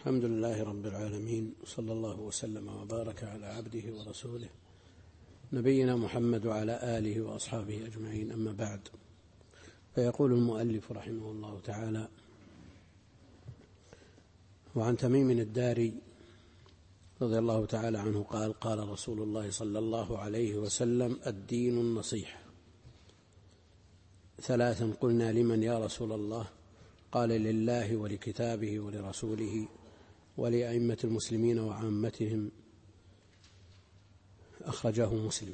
الحمد لله رب العالمين، صلى الله وسلم وبارك على عبده ورسوله نبينا محمد وعلى آله وأصحابه أجمعين، أما بعد. فيقول المؤلف رحمه الله تعالى: وعن تميم الداري رضي الله تعالى عنه قال: قال رسول الله صلى الله عليه وسلم: الدين النصيحة. 3 قلنا: لمن يا رسول الله؟ قال: لله ولكتابه ولرسوله ولأئمة المسلمين وعامتهم. أخرجه مسلم.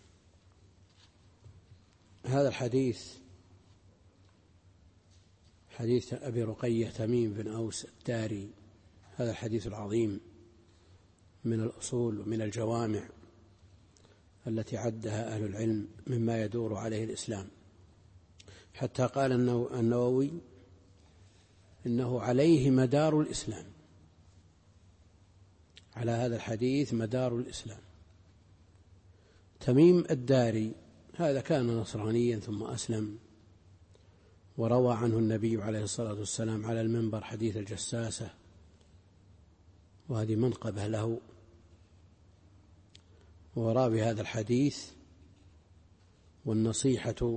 هذا الحديث حديث أبي رقية تميم بن أوس الداري، هذا الحديث العظيم من الأصول ومن الجوامع التي عدها أهل العلم مما يدور عليه الإسلام، حتى قال النووي إنه عليه مدار الإسلام، على هذا الحديث مدار الإسلام. تميم الداري هذا كان نصرانيا ثم أسلم، وروى عنه النبي عليه الصلاة والسلام على المنبر حديث الجساسة، وهذه منقبة له. وراوي هذا الحديث: والنصيحة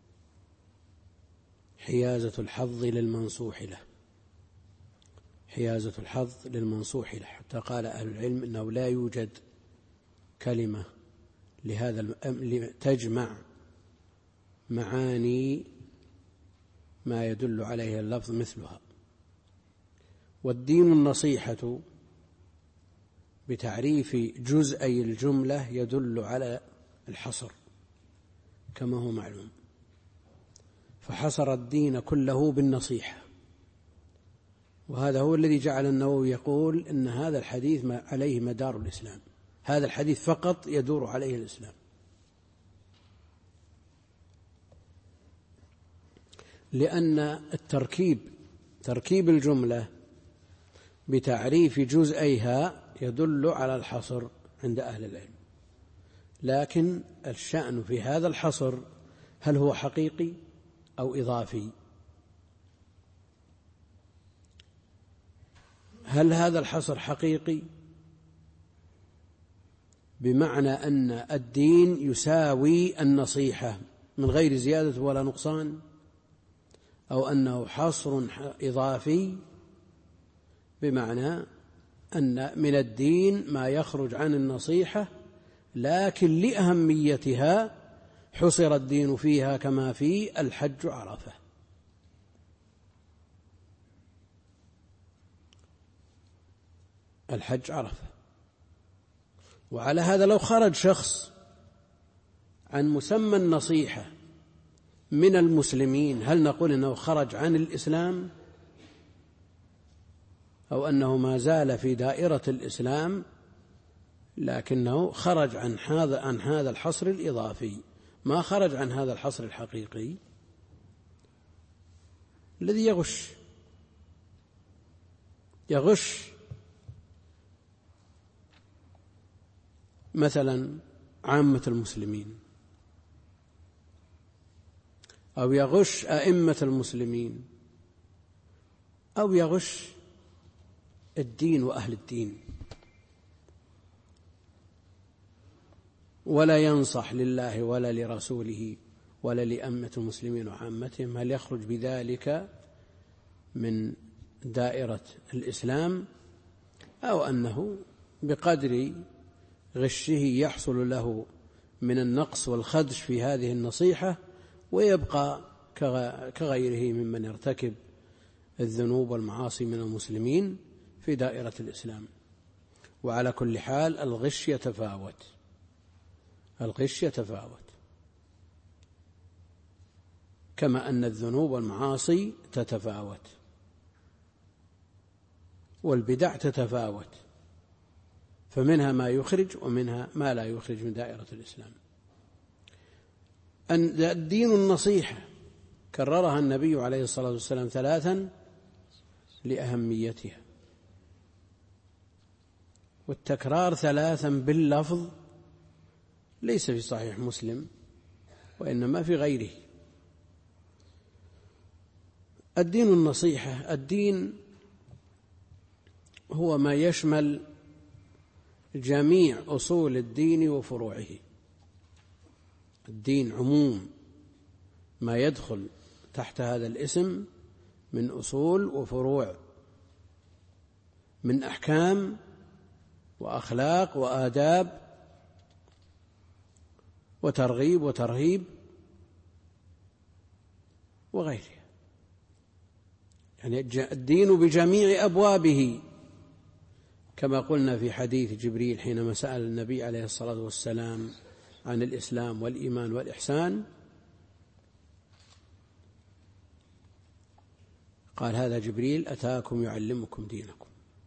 حيازة الحظ للمنصوح له، حيازة الحظ للمنصوح له، حتى قال أهل العلم إنه لا يوجد كلمة لهذا تجمع معاني ما يدل عليه اللفظ مثلها. والدين النصيحة بتعريف جزئي الجملة يدل على الحصر كما هو معلوم، فحصر الدين كله بالنصيحة، وهذا هو الذي جعل النووي يقول إن هذا الحديث عليه مدار الإسلام، هذا الحديث فقط يدور عليه الإسلام، لأن تركيب الجملة بتعريف جزئيها يدل على الحصر عند أهل العلم، لكن الشأن في هذا الحصر هل هو حقيقي أو إضافي؟ هل هذا الحصر حقيقي بمعنى أن الدين يساوي النصيحة من غير زيادة ولا نقصان، أو أنه حصر إضافي بمعنى أن من الدين ما يخرج عن النصيحة لكن لأهميتها حصر الدين فيها، كما في الحج عرفة. الحج عرفة. وعلى هذا لو خرج شخص عن مسمى النصيحة من المسلمين، هل نقول أنه خرج عن الإسلام، أو أنه ما زال في دائرة الإسلام لكنه خرج عن هذا الحصر الإضافي، ما خرج عن هذا الحصر الحقيقي الذي يغش مثلا عامة المسلمين، أو يغش أئمة المسلمين، أو يغش الدين وأهل الدين، ولا ينصح لله ولا لرسوله ولا لأئمة المسلمين وعامتهم، هل يخرج بذلك من دائرة الإسلام، أو أنه بقدر غشه يحصل له من النقص والخدش في هذه النصيحة، ويبقى كغيره ممن يرتكب الذنوب والمعاصي من المسلمين في دائرة الإسلام؟ وعلى كل حال الغش يتفاوت، كما أن الذنوب والمعاصي تتفاوت، والبدع تتفاوت، فمنها ما يخرج ومنها ما لا يخرج من دائرة الإسلام. أن الدين النصيحة كررها النبي عليه الصلاة والسلام 3 لأهميتها، والتكرار 3 باللفظ ليس في صحيح مسلم وإنما في غيره. الدين النصيحة، الدين هو ما يشمل جميع أصول الدين وفروعه. الدين عموم ما يدخل تحت هذا الاسم من أصول وفروع، من أحكام وأخلاق وآداب وترغيب وترهيب وغيرها. يعني الدين بجميع أبوابه، كما قلنا في حديث جبريل حينما سأل النبي عليه الصلاة والسلام عن الإسلام والإيمان والإحسان، قال هذا جبريل أتاكم يعلمكم دينكم.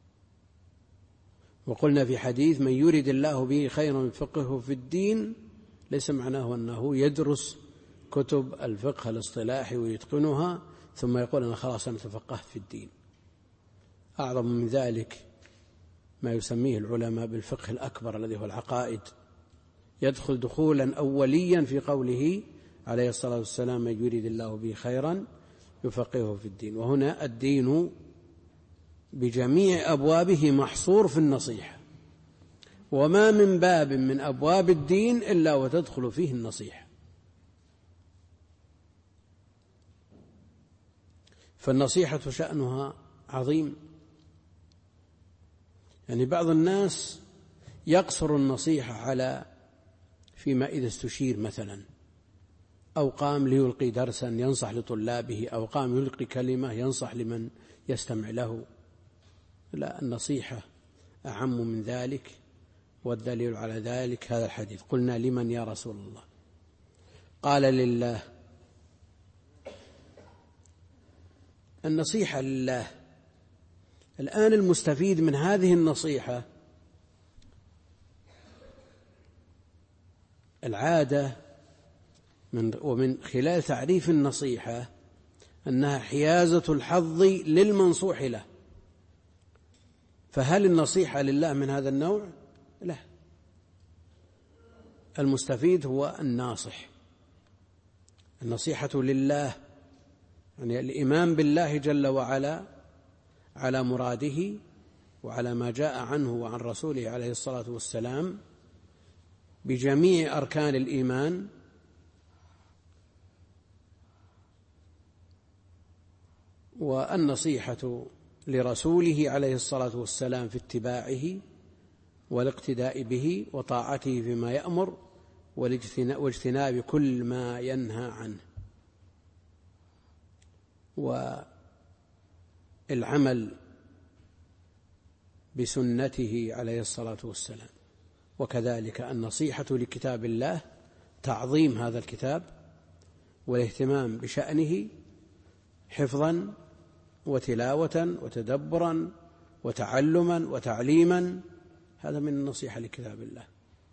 وقلنا في حديث من يرد الله به خيرا يفقهه في الدين، ليس معناه أنه يدرس كتب الفقه الاصطلاحي ويتقنها ثم يقول أنا خلاص أنا تفقهت في الدين. أعظم من ذلك ما يسميه العلماء بالفقه الأكبر الذي هو العقائد، يدخل دخولا أوليا في قوله عليه الصلاة والسلام من يريد الله به خيرا يفقهه في الدين. وهنا الدين بجميع أبوابه محصور في النصيحة، وما من باب من أبواب الدين إلا وتدخل فيه النصيحة. فالنصيحة شأنها عظيم. يعني بعض الناس يقصر النصيحة على فيما إذا استشير مثلا، أو قام ليلقي درسا ينصح لطلابه، أو قام يلقي كلمة ينصح لمن يستمع له. لا، النصيحة أعم من ذلك، والدليل على ذلك هذا الحديث. قلنا لمن يا رسول الله؟ قال لله. النصيحة لله. الآن المستفيد من هذه النصيحة العادة ومن خلال تعريف النصيحة أنها حيازة الحظ للمنصوح له. فهل النصيحة لله من هذا النوع؟ لا، المستفيد هو الناصح. النصيحة لله يعني الإيمان بالله جل وعلا على مراده وعلى ما جاء عنه وعن رسوله عليه الصلاة والسلام بجميع أركان الإيمان، والنصيحة لرسوله عليه الصلاة والسلام في اتباعه والاقتداء به وطاعته فيما يأمر واجتناب كل ما ينهى عنه، والعمل بسنته عليه الصلاة والسلام. وكذلك النصيحة لكتاب الله، تعظيم هذا الكتاب والاهتمام بشأنه حفظا وتلاوة وتدبرا وتعلما وتعليما، هذا من النصيحة لكتاب الله.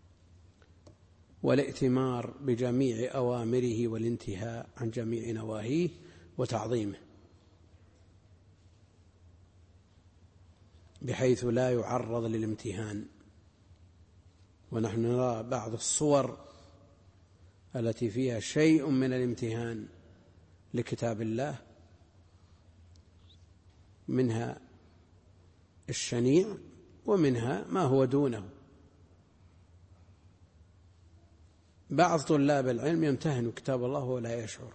والائتمار بجميع أوامره والانتهاء عن جميع نواهيه وتعظيمه، بحيث لا يعرض للامتهان. ونحن نرى بعض الصور التي فيها شيء من الامتهان لكتاب الله، منها الشنيع ومنها ما هو دونه. بعض طلاب العلم يمتهن كتاب الله ولا يشعر.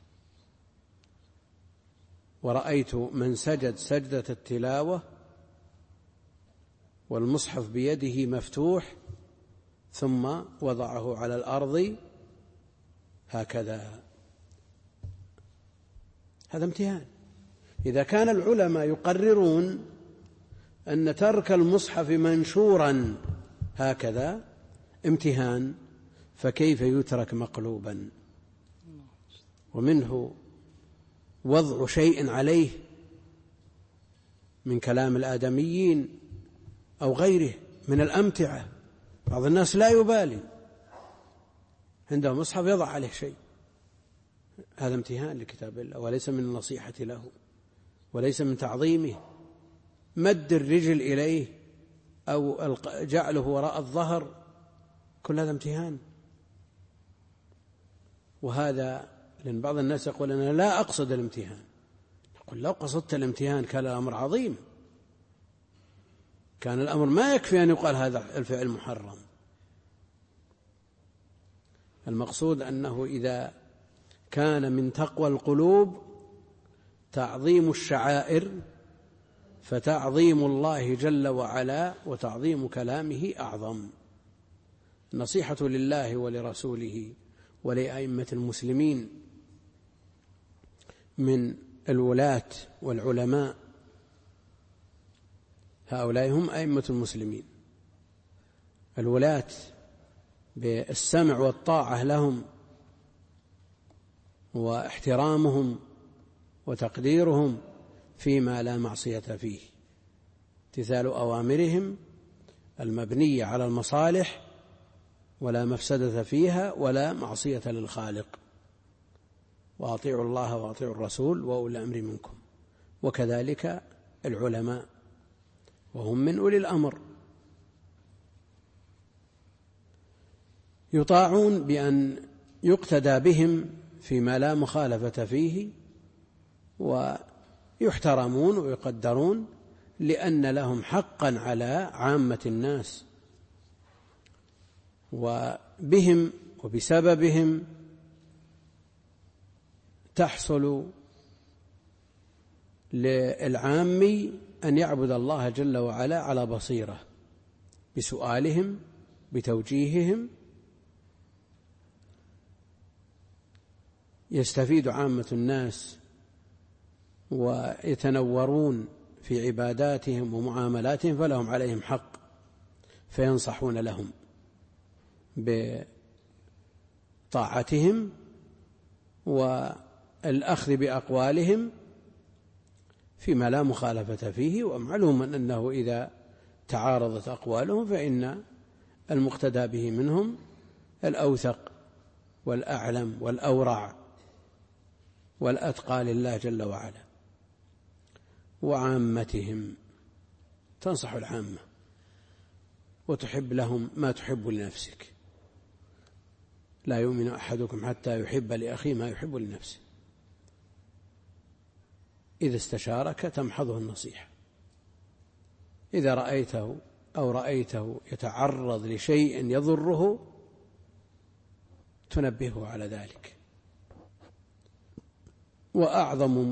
ورأيت من سجد سجدة التلاوة والمصحف بيده مفتوح ثم وضعه على الأرض هكذا، هذا امتهان. إذا كان العلماء يقررون أن ترك المصحف منشورا هكذا امتهان، فكيف يترك مقلوبا ومنه وضع شيء عليه من كلام الآدميين أو غيره من الأمتعة؟ بعض الناس لا يبالي، عنده مصحف يضع عليه شيء، هذا امتهان لكتاب الله وليس من النصيحة له وليس من تعظيمه. مد الرجل إليه أو جعله وراء الظهر، كل هذا امتهان. وهذا لأن بعض الناس يقول أنا لا أقصد الامتهان. نقول لو قصدت الامتهان كان الأمر عظيم، كان الأمر ما يكفي أن يقال هذا الفعل محرم. المقصود أنه إذا كان من تقوى القلوب تعظيم الشعائر، فتعظيم الله جل وعلا وتعظيم كلامه أعظم. النصيحة لله ولرسوله ولأئمة المسلمين من الولاة والعلماء، هؤلاء هم أئمة المسلمين، الولاة بالسمع والطاعة لهم واحترامهم وتقديرهم فيما لا معصية فيه، امتثال أوامرهم المبنية على المصالح ولا مفسدة فيها ولا معصية للخالق، وأطيعوا الله وأطيعوا الرسول وأولي الأمر منكم. وكذلك العلماء وهم من أولي الأمر، يطاعون بأن يقتدى بهم فيما لا مخالفة فيه، ويحترمون ويقدرون لأن لهم حقا على عامة الناس، وبهم وبسببهم تحصل للعامي أن يعبد الله جل وعلا على بصيرة بسؤالهم بتوجيههم، يستفيد عامة الناس ويتنورون في عباداتهم ومعاملاتهم، فلهم عليهم حق، فينصحون لهم بطاعتهم والأخذ بأقوالهم فيما لا مخالفة فيه. ومعلوم أنه إذا تعارضت أقوالهم فإن المقتدى به منهم الأوثق والأعلم والأورع والأتقى لله جل وعلا. وعامتهم، تنصح العامة وتحب لهم ما تحب لنفسك، لا يؤمن أحدكم حتى يحب لأخيه ما يحب لنفسه. إذا استشارك تمحضه النصيحة، إذا رأيته أو رأيته يتعرض لشيء يضره تنبهه على ذلك. وأعظم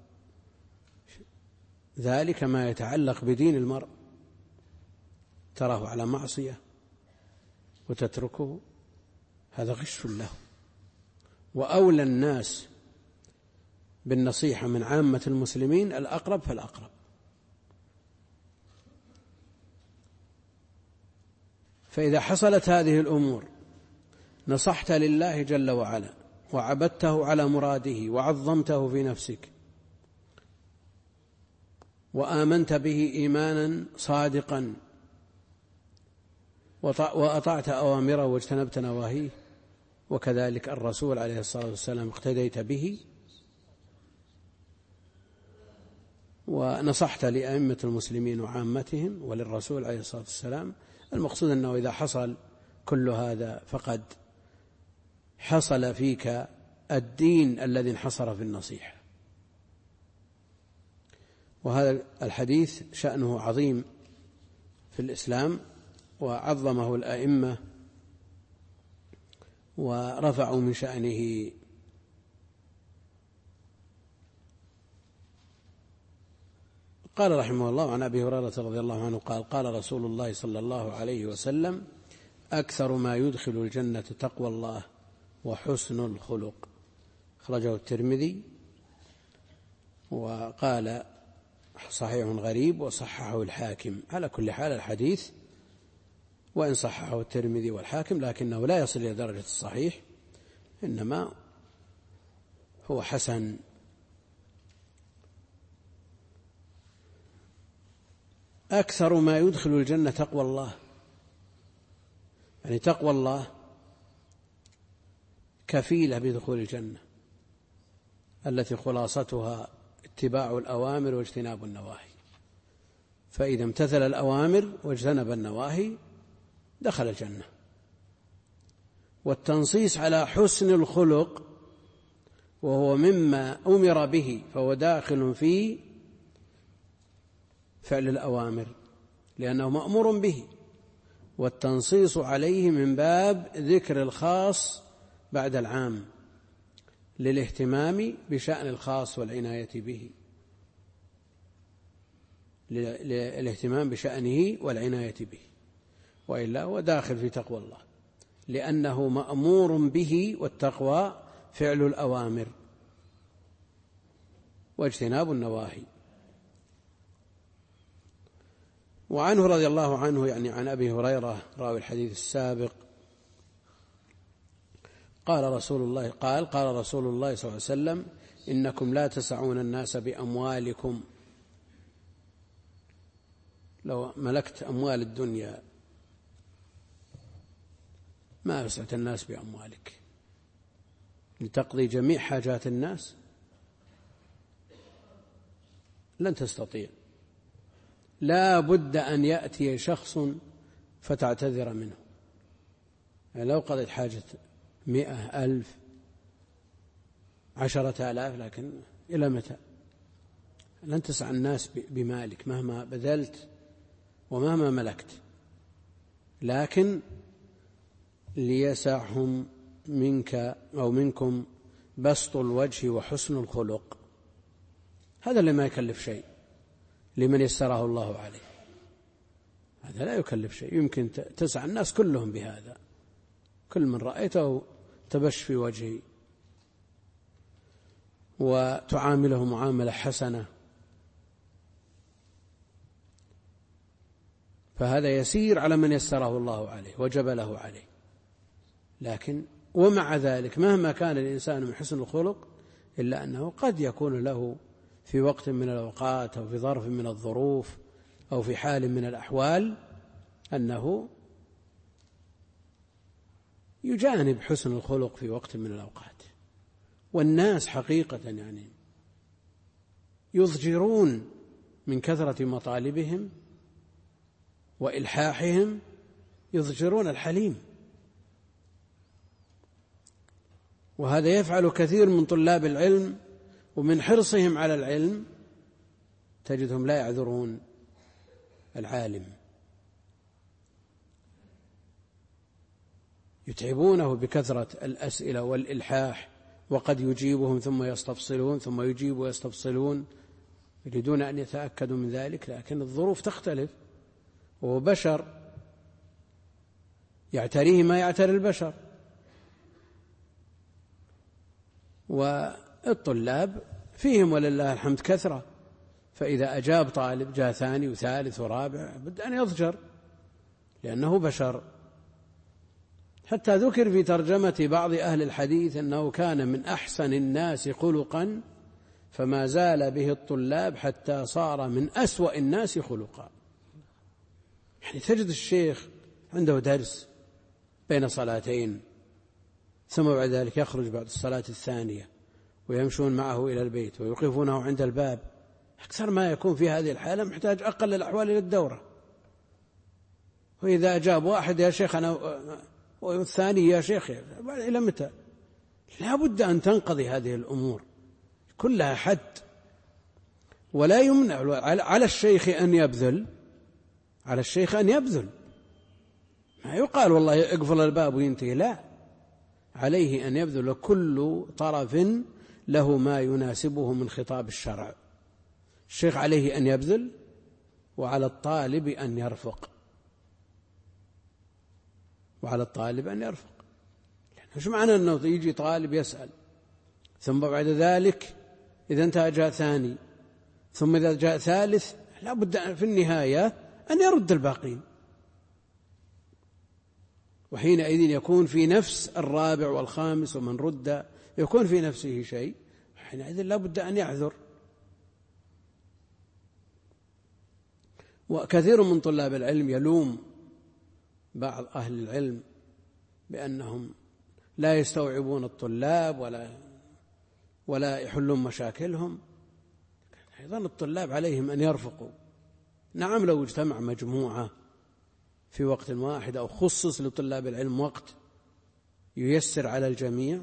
ذلك ما يتعلق بدين المرء، تراه على معصية وتتركه، هذا غش له. وأولى الناس بالنصيحة من عامة المسلمين الأقرب فالأقرب. فإذا حصلت هذه الأمور نصحت لله جل وعلا وعبدته على مراده وعظمته في نفسك وآمنت به إيمانا صادقا وأطعت أوامره واجتنبت نواهيه، وكذلك الرسول عليه الصلاة والسلام اقتديت به ونصحت لأئمة المسلمين وعامتهم وللرسول عليه الصلاة والسلام، المقصود أنه إذا حصل كل هذا فقد حصل فيك الدين الذي انحصر في النصيحة. وهذا الحديث شأنه عظيم في الإسلام، وعظمه الأئمة ورفعوا من شأنه. قال رحمه الله عن أبي هريرة رضي الله عنه قال قال رسول الله صلى الله عليه وسلم: أكثر ما يدخل الجنة تقوى الله وحسن الخلق. أخرجه الترمذي وقال صحيح غريب وصححه الحاكم. على كل حال الحديث وإن صححه الترمذي والحاكم لكنه لا يصل إلى درجة الصحيح، إنما هو حسن. أكثر ما يدخل الجنة تقوى الله، يعني تقوى الله كفيلة بدخول الجنة، التي خلاصتها اتباع الأوامر واجتناب النواهي. فإذا امتثل الأوامر واجتنب النواهي دخل الجنة. والتنصيص على حسن الخلق وهو مما أمر به فهو داخل في فعل الأوامر لأنه مأمور به، والتنصيص عليه من باب ذكر الخاص بعد العام للاهتمام بشأن الخاص والعناية به، للاهتمام بشأنه والعناية به، وإلا هو داخل في تقوى الله، لأنه مأمور به، والتقوى فعل الأوامر واجتناب النواهي. وعنه رضي الله عنه، يعني عن أبي هريرة راوي الحديث السابق، قال رسول الله صلى الله عليه وسلم: إنكم لا تسعون الناس بأموالكم. لو ملكت أموال الدنيا ما وسعت الناس بأموالك لتقضي جميع حاجات الناس، لن تستطيع. لا بد أن يأتي شخص فتعتذر منه، يعني لو قضيت حاجة 100 ألف 10,000، لكن إلى متى؟ لن تسع الناس بمالك مهما بذلت ومهما ملكت، لكن ليسعهم منك أو منكم بسط الوجه وحسن الخلق. هذا اللي ما يكلف شيء لمن يسره الله عليه، هذا لا يكلف شيء، يمكن تسع الناس كلهم بهذا، كل من رأيته تبش في وجهه وتعامله معاملة حسنة، فهذا يسير على من يسره الله عليه وجبله عليه. لكن ومع ذلك مهما كان الإنسان من حسن الخلق، إلا أنه قد يكون له في وقت من الأوقات أو في ظرف من الظروف أو في حال من الأحوال أنه يجانب حسن الخلق في وقت من الأوقات. والناس حقيقة يعني يضجرون من كثرة مطالبهم وإلحاحهم، يضجرون الحليم، وهذا يفعل كثير من طلاب العلم، ومن حرصهم على العلم تجدهم لا يعذرون العالم، يتعبونه بكثرة الأسئلة والإلحاح، وقد يجيبهم ثم يستفصلون ثم يجيب ويستفصلون يريدون أن يتأكدوا من ذلك، لكن الظروف تختلف، وهو بشر يعتريه ما يعتري البشر. والطلاب فيهم ولله الحمد كثرة، فإذا أجاب طالب جاء ثاني وثالث ورابع بد أن يضجر لأنه بشر. حتى ذكر في ترجمة بعض أهل الحديث أنه كان من أحسن الناس خلقا، فما زال به الطلاب حتى صار من أسوأ الناس خلقا. يعني تجد الشيخ عنده درس بين صلاتين، ثم بعد ذلك يخرج بعد الصلاة الثانية ويمشون معه إلى البيت ويوقفونه عند الباب، أكثر ما يكون في هذه الحالة محتاج أقل الأحوال إلى الدورة. وإذا أجاب واحد يا شيخ أنا، والثاني يا شيخ، إلى متى؟ لا بد أن تنقضي هذه الأمور كلها حد، ولا يمنع على الشيخ أن يبذل، على الشيخ أن يبذل، ما يقال والله اقفل الباب وينتهي، لا، عليه أن يبذل كل طرف له ما يناسبه من خطاب الشرع. الشيخ عليه أن يبذل، وعلى الطالب أن يرفق، وعلى الطالب أن يرفق. مش معنى أنه يجي طالب يسأل ثم بعد ذلك إذا انتهى جاء ثاني، ثم إذا جاء ثالث، لا بد في النهاية أن يرد الباقين، وحينئذ يكون في نفس الرابع والخامس ومن رد يكون في نفسه شيء، حينئذ لا بد أن يعذر. وكثير من طلاب العلم يلوم بعض أهل العلم بأنهم لا يستوعبون الطلاب ولا يحلون مشاكلهم. أيضا الطلاب عليهم أن يرفقوا. نعم، لو اجتمع مجموعة في وقت واحد أو خصص لطلاب العلم وقت ييسر على الجميع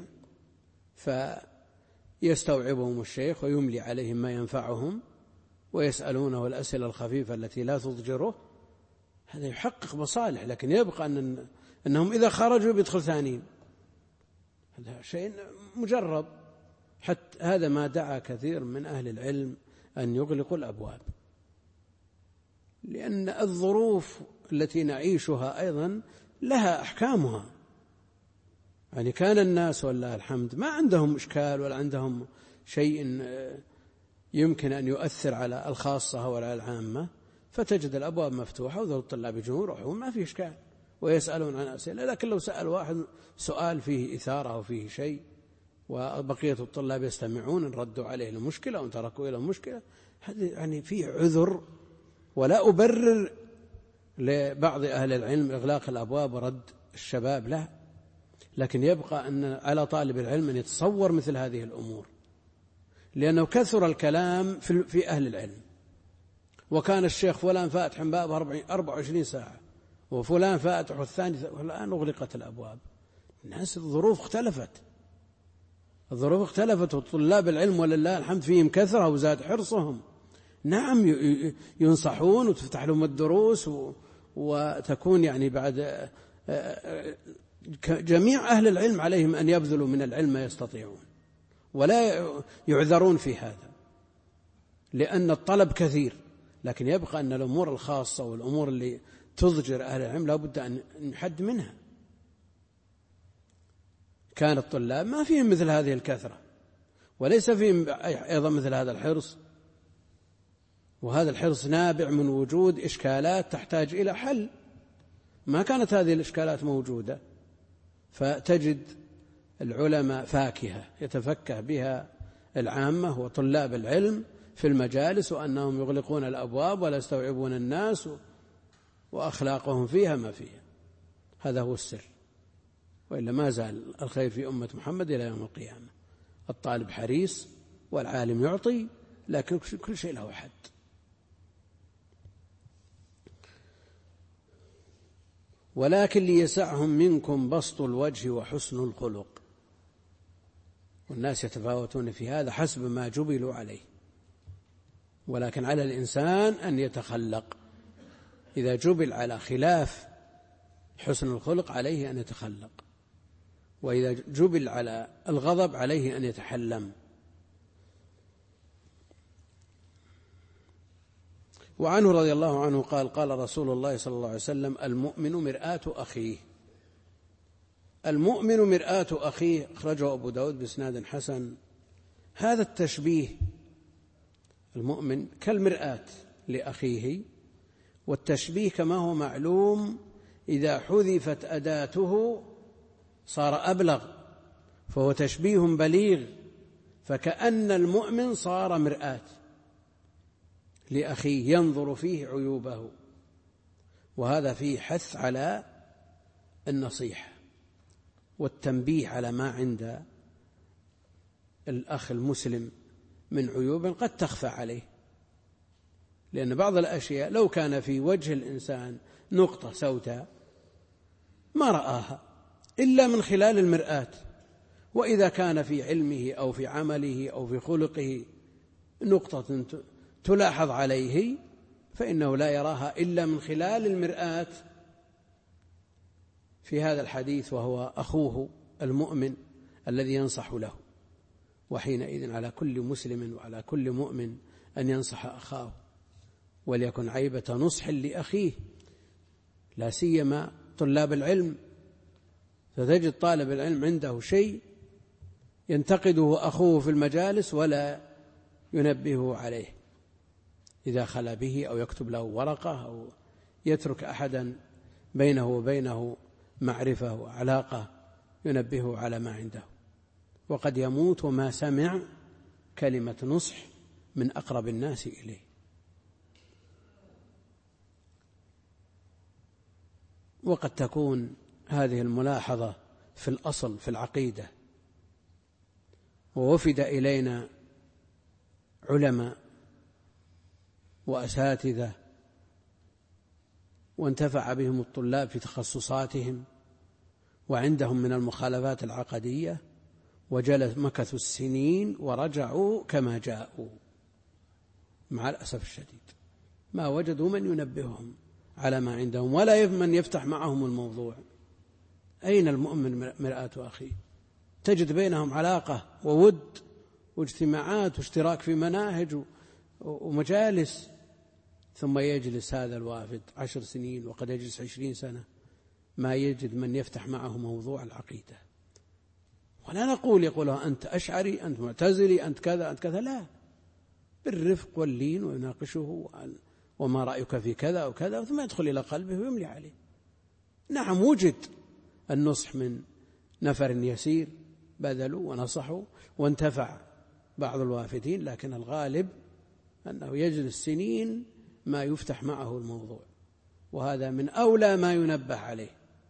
فيستوعبهم الشيخ ويملي عليهم ما ينفعهم ويسألونه الأسئلة الخفيفة التي لا تضجره، هذا يحقق مصالح، لكن يبقى أنهم إذا خرجوا بيدخل ثانيين، هذا شيء مجرب. حتى هذا ما دعا كثير من أهل العلم أن يغلقوا الأبواب، لأن الظروف التي نعيشها أيضا لها أحكامها. يعني كان الناس والله الحمد ما عندهم إشكال ولا عندهم شيء يمكن أن يؤثر على الخاصة ولا العامة، فتجد الأبواب مفتوحة وذو الطلاب يجون يروحون ما في إشكال ويسألون عن أسئلة. لكن لو سأل واحد سؤال فيه إثارة وفيه شيء وبقية الطلاب يستمعون إن ردوا عليه المشكلة وإن تركوا إلى المشكلة، هذا يعني فيه عذر. ولا أبرر لبعض أهل العلم إغلاق الأبواب ورد الشباب، لا، لكن يبقى أن على طالب العلم أن يتصور مثل هذه الأمور، لأنه كثر الكلام في أهل العلم، وكان الشيخ فلان فاتح باب 24 ساعة وفلان فاتح والثاني، والآن أغلقت الأبواب. الناس الظروف اختلفت وطلاب العلم ولله الحمد فيهم كثرة وزاد حرصهم. نعم ينصحون وتفتح لهم الدروس وتكون يعني بعد جميع أهل العلم عليهم أن يبذلوا من العلم ما يستطيعون ولا يعذرون في هذا، لأن الطلب كثير. لكن يبقى أن الأمور الخاصة والأمور اللي تضجر أهل العلم لا بد أن نحد منها. كان الطلاب ما فيهم مثل هذه الكثرة وليس فيهم أيضا مثل هذا الحرص، وهذا الحرص نابع من وجود إشكالات تحتاج إلى حل. ما كانت هذه الإشكالات موجودة، فتجد العلماء فاكهة يتفكه بها العامة وطلاب العلم في المجالس، وأنهم يغلقون الأبواب ولا يستوعبون الناس وأخلاقهم فيها ما فيها. هذا هو السر، وإلا ما زال الخير في أمة محمد إلى يوم القيامة. الطالب حريص والعالم يعطي، لكن كل شيء له حد. ولكن ليسعهم منكم بسط الوجه وحسن الخلق. والناس يتفاوتون في هذا حسب ما جبلوا عليه، ولكن على الإنسان أن يتخلق. إذا جبل على خلاف حسن الخلق عليه أن يتخلق، وإذا جبل على الغضب عليه أن يتحلم. وعنه رضي الله عنه قال: قال رسول الله صلى الله عليه وسلم: المؤمن مرآة أخيه. المؤمن مرآة أخيه، أخرجه أبو داود بإسناد حسن. هذا التشبيه، المؤمن كالمرآة لأخيه، والتشبيه كما هو معلوم إذا حذفت أداته صار أبلغ، فهو تشبيه بليغ، فكأن المؤمن صار مرآة لأخيه ينظر فيه عيوبه. وهذا فيه حث على النصيحة والتنبيه على ما عند الأخ المسلم من عيوب قد تخفى عليه، لأن بعض الأشياء لو كان في وجه الإنسان نقطة سوداء ما رآها إلا من خلال المرآة، وإذا كان في علمه أو في عمله أو في خلقه نقطة تلاحظ عليه فإنه لا يراها إلا من خلال المرآة في هذا الحديث، وهو أخوه المؤمن الذي ينصح له. وحينئذ على كل مسلم وعلى كل مؤمن أن ينصح أخاه، وليكن عيبة نصح لأخيه، لا سيما طلاب العلم. فتجد طالب العلم عنده شيء ينتقده أخوه في المجالس ولا ينبهه عليه إذا خلا به، أو يكتب له ورقة، أو يترك أحدا بينه وبينه معرفة وعلاقة ينبهه على ما عنده، وقد يموت وما سمع كلمة نصح من أقرب الناس إليه. وقد تكون هذه الملاحظة في الأصل في العقيدة، ووفد إلينا علماء وأساتذة وانتفع بهم الطلاب في تخصصاتهم وعندهم من المخالفات العقدية، مكثوا السنين ورجعوا كما جاءوا، مع الأسف الشديد ما وجدوا من ينبههم على ما عندهم ولا من يفتح معهم الموضوع. أين المؤمن مرآة أخيه؟ تجد بينهم علاقة وود واجتماعات واشتراك في مناهج ومجالس، ثم يجلس هذا الوافد 10 سنين وقد يجلس 20 سنة ما يجد من يفتح معه موضوع العقيدة. ولا نقول يقولها أنت أشعري، أنت معتزلي، أنت كذا، أنت كذا، لا، بالرفق واللين ويناقشه وما رأيك في كذا وكذا، ثم يدخل إلى قلبه ويملي عليه. نعم، وجد النصح من نفر يسير بذلوا ونصحوا وانتفع بعض الوافدين، لكن الغالب أنه يجلس سنين ما يفتح معه الموضوع، وهذا من أولى ما ينبه عليه.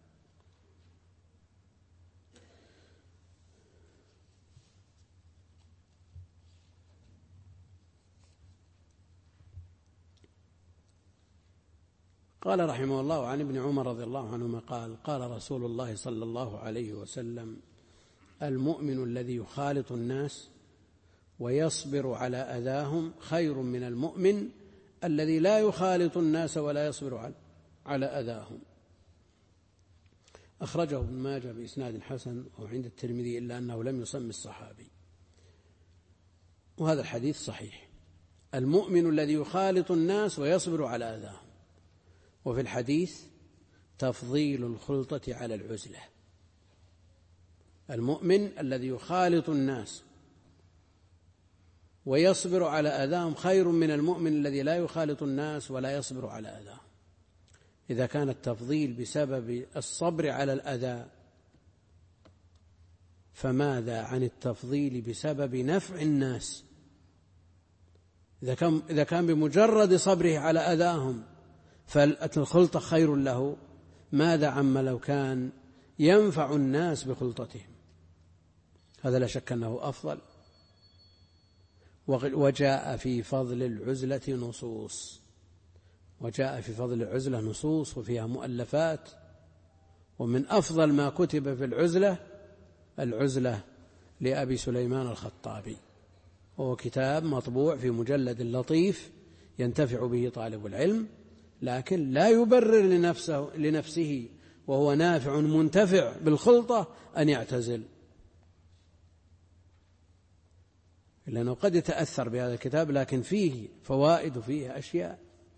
قال رحمه الله: عن ابن عمر رضي الله عنهما قال: قال رسول الله صلى الله عليه وسلم: المؤمن الذي يخالط الناس ويصبر على أذاهم خير من المؤمن الذي لا يخالط الناس ولا يصبر على أذاهم. أخرجه ابن ماجه بإسناد حسن وعند الترمذي إلا أنه لم يسمي الصحابي، وهذا الحديث صحيح. المؤمن الذي يخالط الناس ويصبر على أذاهم. وفي الحديث تفضيل الخلطة على العزلة. المؤمن الذي يخالط الناس ويصبر على أذاهم خير من المؤمن الذي لا يخالط الناس ولا يصبر على أذاهم. إذا كان التفضيل بسبب الصبر على الأذى، فماذا عن التفضيل بسبب نفع الناس؟ إذا كان بمجرد صبره على أذاهم فالخلطة خير له، ماذا عما لو كان ينفع الناس بخلطتهم؟ هذا لا شك أنه أفضل. وجاء في فضل العزلة نصوص، وجاء في فضل العزلة نصوص وفيها مؤلفات. ومن أفضل ما كتب في العزلة لأبي سليمان الخطابي، وهو كتاب مطبوع في مجلد لطيف ينتفع به طالب العلم، لكن لا يبرر لنفسه وهو نافع منتفع بالخلطة أن يعتزل، لأنه قد يتأثر بهذا الكتاب، لكن فيه فوائد وفيه أشياء.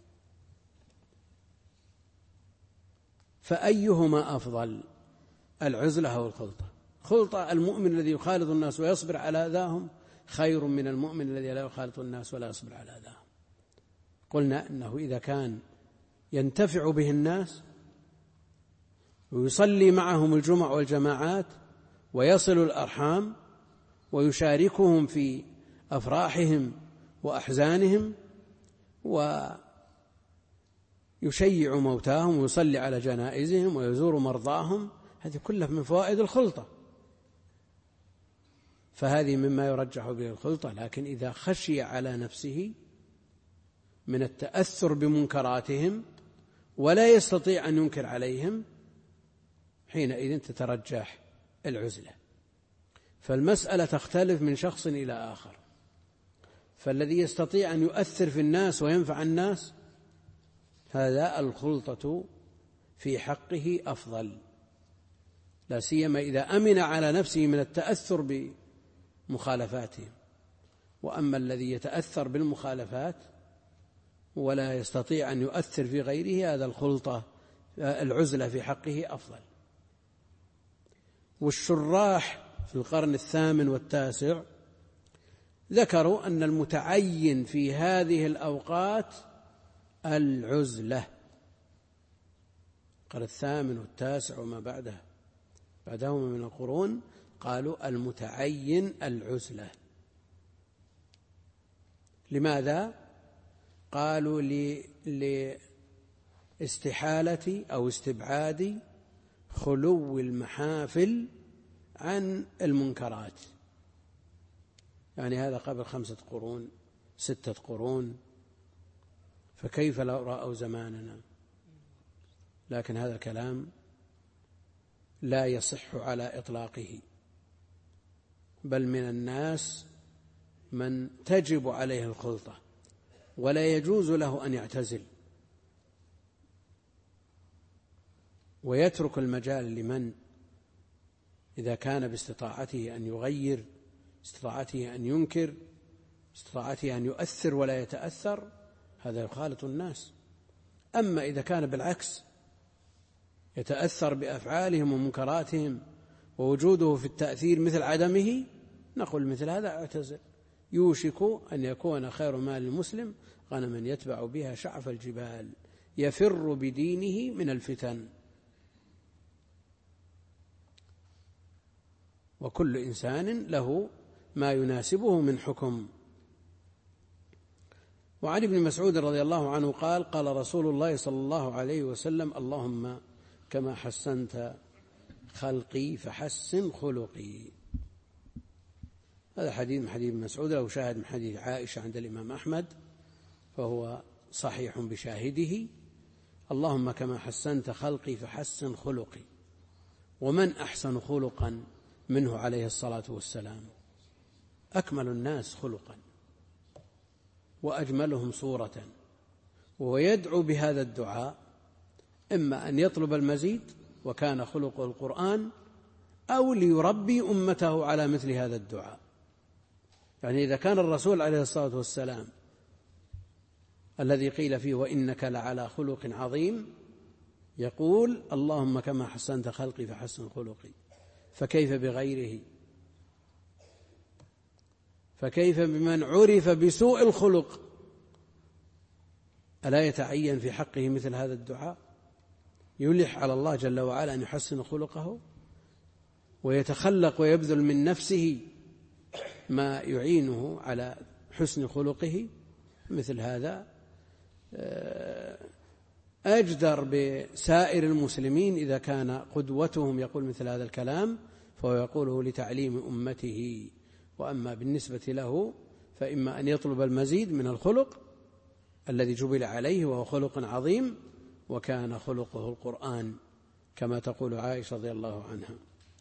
فأيهما أفضل، العزلة أو الخلطة؟ خلطة المؤمن الذي يخالط الناس ويصبر على أذاهم خير من المؤمن الذي لا يخالط الناس ولا يصبر على أذاهم. قلنا أنه إذا كان ينتفع به الناس ويصلي معهم الجمع والجماعات ويصل الأرحام ويشاركهم في أفراحهم وأحزانهم ويشيع موتاهم ويصلي على جنائزهم ويزور مرضاهم، هذه كلها من فوائد الخلطة، فهذه مما يرجح به الخلطة. لكن إذا خشي على نفسه من التأثر بمنكراتهم ولا يستطيع أن ينكر عليهم، حينئذ تترجح العزلة. فالمسألة تختلف من شخص إلى آخر، فالذي يستطيع أن يؤثر في الناس وينفع الناس هذا الخلطة في حقه أفضل، لا سيما إذا أمن على نفسه من التأثر بمخالفاتهم. وأما الذي يتأثر بالمخالفات ولا يستطيع أن يؤثر في غيره، هذا العزلة في حقه أفضل. والشراح في القرن 8 و9 ذكروا أن المتعين في هذه الأوقات العزلة. القرن 8 و9 وما بعدهما من القرون قالوا المتعين العزلة. لماذا؟ قالوا لاستحالة أو استبعاد خلو المحافل عن المنكرات. يعني هذا قبل 5 قرون 6 قرون، فكيف لو رأوا زماننا؟ لكن هذا الكلام لا يصح على إطلاقه، بل من الناس من تجب عليه الخلطة ولا يجوز له أن يعتزل، ويترك المجال لمن إذا كان باستطاعته أن يغير، استطاعته أن ينكر، استطاعته أن يؤثر ولا يتأثر، هذا يخالط الناس. أما إذا كان بالعكس يتأثر بأفعالهم ومنكراتهم ووجوده في التأثير مثل عدمه، نقول مثل هذا اعتزل. يوشك أن يكون خير مال المسلم غنما يتبع بها شعف الجبال يفر بدينه من الفتن. وكل إنسان له ما يناسبه من حكم. وعن ابن مسعود رضي الله عنه قال: قال رسول الله صلى الله عليه وسلم: اللهم كما حسنت خلقي فحسن خلقي. هذا حديث من حديث ابن مسعود، له شاهد من حديث عائشة عند الإمام أحمد، فهو صحيح بشاهده. اللهم كما حسنت خلقي فحسن خلقي. ومن أحسن خلقا منه عليه الصلاة والسلام؟ أكمل الناس خلقا وأجملهم صورة. ويدعو بهذا الدعاء إما أن يطلب المزيد وكان خلقه القرآن، أو ليربي أمته على مثل هذا الدعاء. يعني إذا كان الرسول عليه الصلاة والسلام الذي قيل فيه وإنك لعلى خلق عظيم يقول: اللهم كما حسنت خلقي فحسن خلقي، فكيف بغيره؟ فكيف بمن عرف بسوء الخلق؟ ألا يتعين في حقه مثل هذا الدعاء؟ يلح على الله جل وعلا أن يحسن خلقه ويتخلق ويبذل من نفسه ما يعينه على حسن خلقه. مثل هذا أجدر بسائر المسلمين إذا كان قدوتهم يقول مثل هذا الكلام، فهو يقوله لتعليم أمته. وأما بالنسبة له فإما أن يطلب المزيد من الخلق الذي جبل عليه وهو خلق عظيم، وكان خلقه القرآن كما تقول عائشة رضي الله عنها.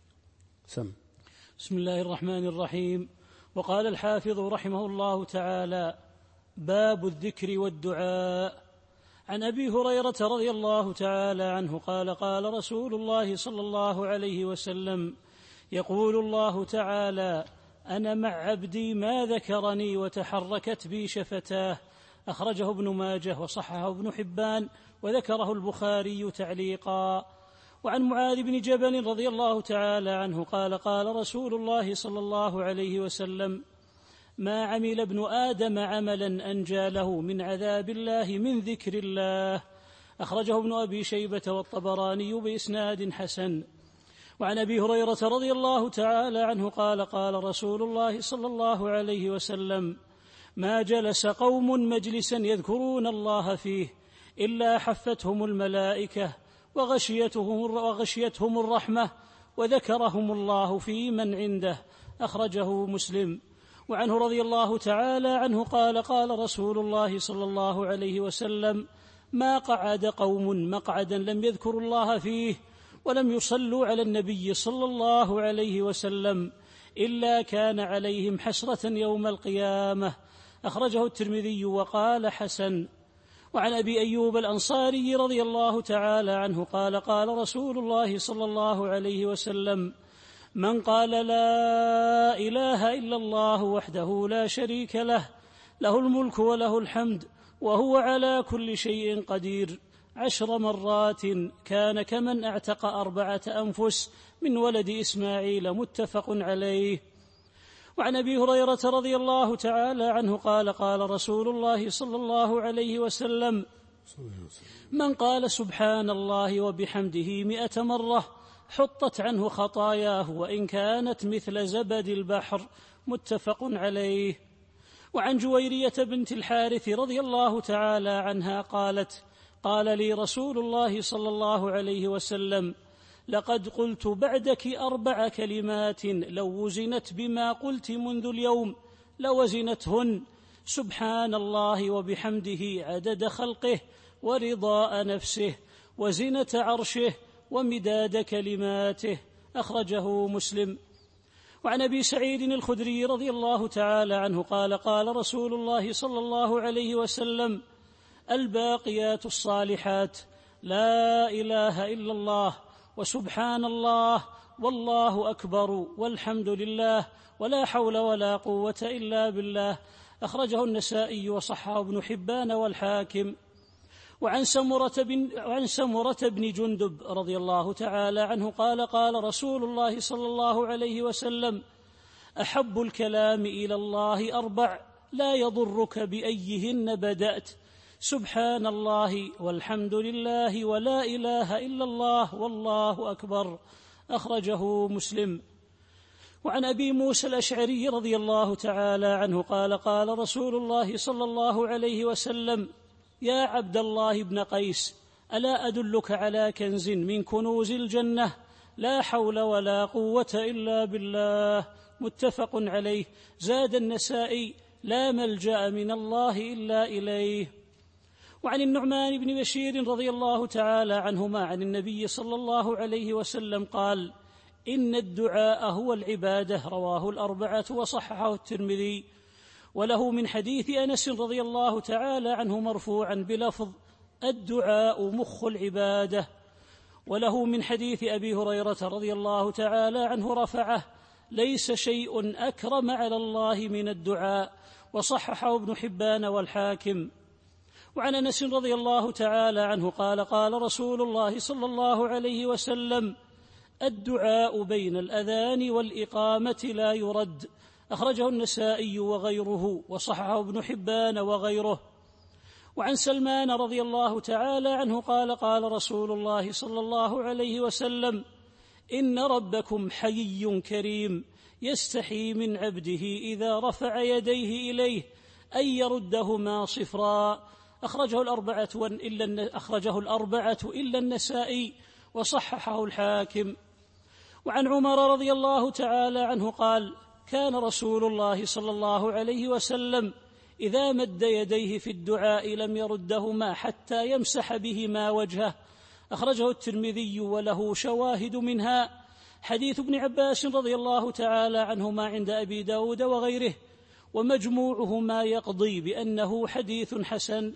بسم الله الرحمن الرحيم. وقال الحافظ رحمه الله تعالى: باب الذكر والدعاء. عن أبي هريرة رضي الله تعالى عنه قال: قال رسول الله صلى الله عليه وسلم: يقول الله تعالى: أنا مع عبدي ما ذكرني وتحركت بي شفتاه. أخرجه ابن ماجه وصححه ابن حبان وذكره البخاري تعليقا. وعن معاذ بن جبل رضي الله تعالى عنه قال: قال رسول الله صلى الله عليه وسلم: ما عمل ابن آدم عملا أنجى له من عذاب الله من ذكر الله. أخرجه ابن أبي شيبة والطبراني بإسناد حسن. وعن أبي هريرة رضي الله تعالى عنه قال: قال رسول الله صلى الله عليه وسلم: ما جلس قوم مجلسا يذكرون الله فيه إلا حفتهم الملائكة وغشيتهم الرحمة وذكرهم الله في من عنده. أخرجه مسلم. وعنه رضي الله تعالى عنه قال: قال رسول الله صلى الله عليه وسلم: ما قعد قوم مقعدا لم يذكروا الله فيه ولم يصلوا على النبي صلى الله عليه وسلم إلا كان عليهم حسرة يوم القيامة. أخرجه الترمذي وقال: حسن. وعن أبي أيوب الأنصاري رضي الله تعالى عنه قال: قال رسول الله صلى الله عليه وسلم: من قال لا إله إلا الله وحده لا شريك له له الملك وله الحمد وهو على كل شيء قدير 10 مرات كان كمن اعتق 4 أنفس من ولد إسماعيل. متفق عليه. وعن أبي هريرة رضي الله تعالى عنه قال: قال رسول الله صلى الله عليه وسلم: من قال سبحان الله وبحمده 100 مرة حطت عنه خطاياه وإن كانت مثل زبد البحر. متفق عليه. وعن جويرية بنت الحارث رضي الله تعالى عنها قالت: قال لي رسول الله صلى الله عليه وسلم: لقد قلت بعدك 4 كلمات لو وزنت بما قلت منذ اليوم لوزنتهن: سبحان الله وبحمده عدد خلقه ورضاء نفسه وزنة عرشه ومداد كلماته. أخرجه مسلم. وعن أبي سعيد الخدري رضي الله تعالى عنه قال: قال رسول الله صلى الله عليه وسلم: الباقيات الصالحات لا إله إلا الله وسبحان الله والله أكبر والحمد لله ولا حول ولا قوة إلا بالله. أخرجه النسائي وصححه ابن حبان والحاكم. وعن سمرة بن جندب رضي الله تعالى عنه قال قال رسول الله صلى الله عليه وسلم: أحب الكلام إلى الله 4 لا يضرك بأيهن بدأت: سبحان الله والحمد لله ولا إله إلا الله والله أكبر. أخرجه مسلم. وعن أبي موسى الأشعري رضي الله تعالى عنه قال قال رسول الله صلى الله عليه وسلم: يا عبد الله بن قيس، ألا أدلك على كنز من كنوز الجنة؟ لا حول ولا قوة إلا بالله. متفق عليه. زاد النسائي: لا ملجأ من الله إلا إليه. وعن النعمان بن بشير رضي الله تعالى عنهما عن النبي صلى الله عليه وسلم قال: إن الدعاء هو العبادة. رواه 4 وصححه الترمذي. وله من حديث أنس رضي الله تعالى عنه مرفوعا بلفظ: الدعاء مخ العبادة. وله من حديث أبي هريرة رضي الله تعالى عنه رفعه: ليس شيء أكرم على الله من الدعاء. وصححه ابن حبان والحاكم. وعن أنس رضي الله تعالى عنه قال قال رسول الله صلى الله عليه وسلم: الدعاء بين الأذان والإقامة لا يرد. أخرجه النسائي وغيره وصححه ابن حبان وغيره. وعن سلمان رضي الله تعالى عنه قال قال رسول الله صلى الله عليه وسلم: إن ربكم حيي كريم يستحي من عبده إذا رفع يديه إليه أن يردهما صفرا. أخرجه الأربعة إلا النسائي وصححه الحاكم. وعن عمر رضي الله تعالى عنه قال: كان رسول الله صلى الله عليه وسلم إذا مد يديه في الدعاء لم يردهما حتى يمسح بهما وجهه. أخرجه الترمذي وله شواهد منها حديث ابن عباس رضي الله تعالى عنهما عند أبي داود وغيره، ومجموعهما يقضي بأنه حديث حسن.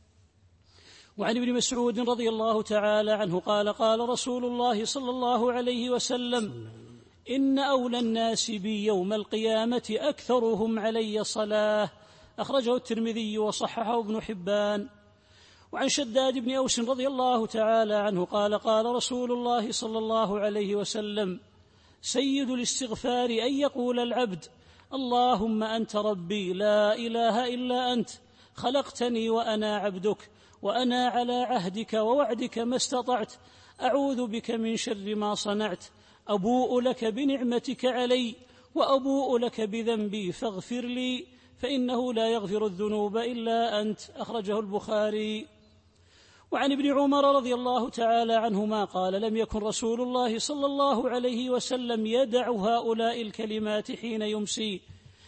وعن ابن مسعود رضي الله تعالى عنه قال قال رسول الله صلى الله عليه وسلم: إن أولى الناس بي يوم القيامة أكثرهم علي صلاة. أخرجه الترمذي وصححه ابن حبان. وعن شداد بن أوس رضي الله تعالى عنه قال قال رسول الله صلى الله عليه وسلم: سيد الاستغفار أن يقول العبد: اللهم أنت ربي لا إله إلا أنت، خلقتني وأنا عبدك، وأنا على عهدك ووعدك ما استطعت، أعوذ بك من شر ما صنعت، أبوء لك بنعمتك علي وأبوء لك بذنبي فاغفر لي، فإنه لا يغفر الذنوب إلا أنت. أخرجه البخاري. وعن ابن عمر رضي الله تعالى عنهما قال: لم يكن رسول الله صلى الله عليه وسلم يدع هؤلاء الكلمات حين يمسي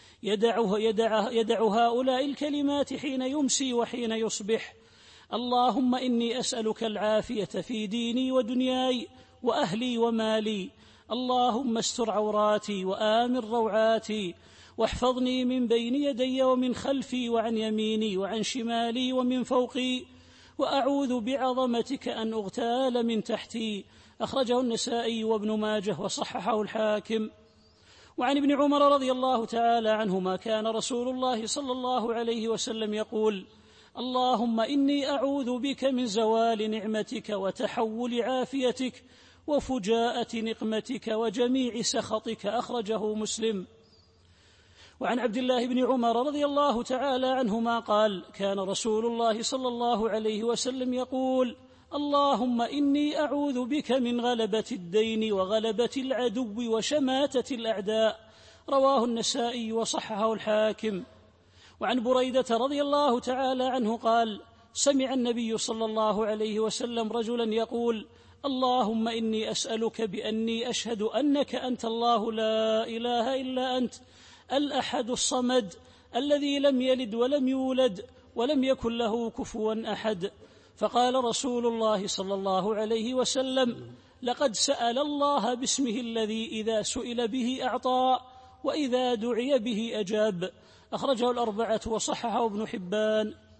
يدع هؤلاء الكلمات حين يمسي وحين يصبح: اللهم إني أسألك العافية في ديني ودنياي وأهلي ومالي، اللهم استر عوراتي وآمن روعاتي، واحفظني من بين يدي ومن خلفي وعن يميني وعن شمالي ومن فوقي، وأعوذ بعظمتك أن أغتال من تحتي. أخرجه النسائي وابن ماجه وصححه الحاكم. وعن ابن عمر رضي الله تعالى عنهما كان رسول الله صلى الله عليه وسلم يقول: اللهم إني أعوذ بك من زوال نعمتك وتحول عافيتك وفجاءة نقمتك وجميع سخطك. أخرجه مسلم. وعن عبد الله بن عمر رضي الله تعالى عنهما قال: كان رسول الله صلى الله عليه وسلم يقول: اللهم إني أعوذ بك من غلبة الدين وغلبة العدو وشماتة الأعداء. رواه النسائي وصححه الحاكم. وعن بريدة رضي الله تعالى عنه قال: سمع النبي صلى الله عليه وسلم رجلا يقول: اللهم إني أسألك بأني أشهد أنك أنت الله لا إله إلا أنت الأحد الصمد الذي لم يلد ولم يولد ولم يكن له كفوا أحد. فقال رسول الله صلى الله عليه وسلم: لقد سأل الله باسمه الذي إذا سئل به أعطى وإذا دعي به أجاب. أخرجه الأربعة وصححه ابن حبان.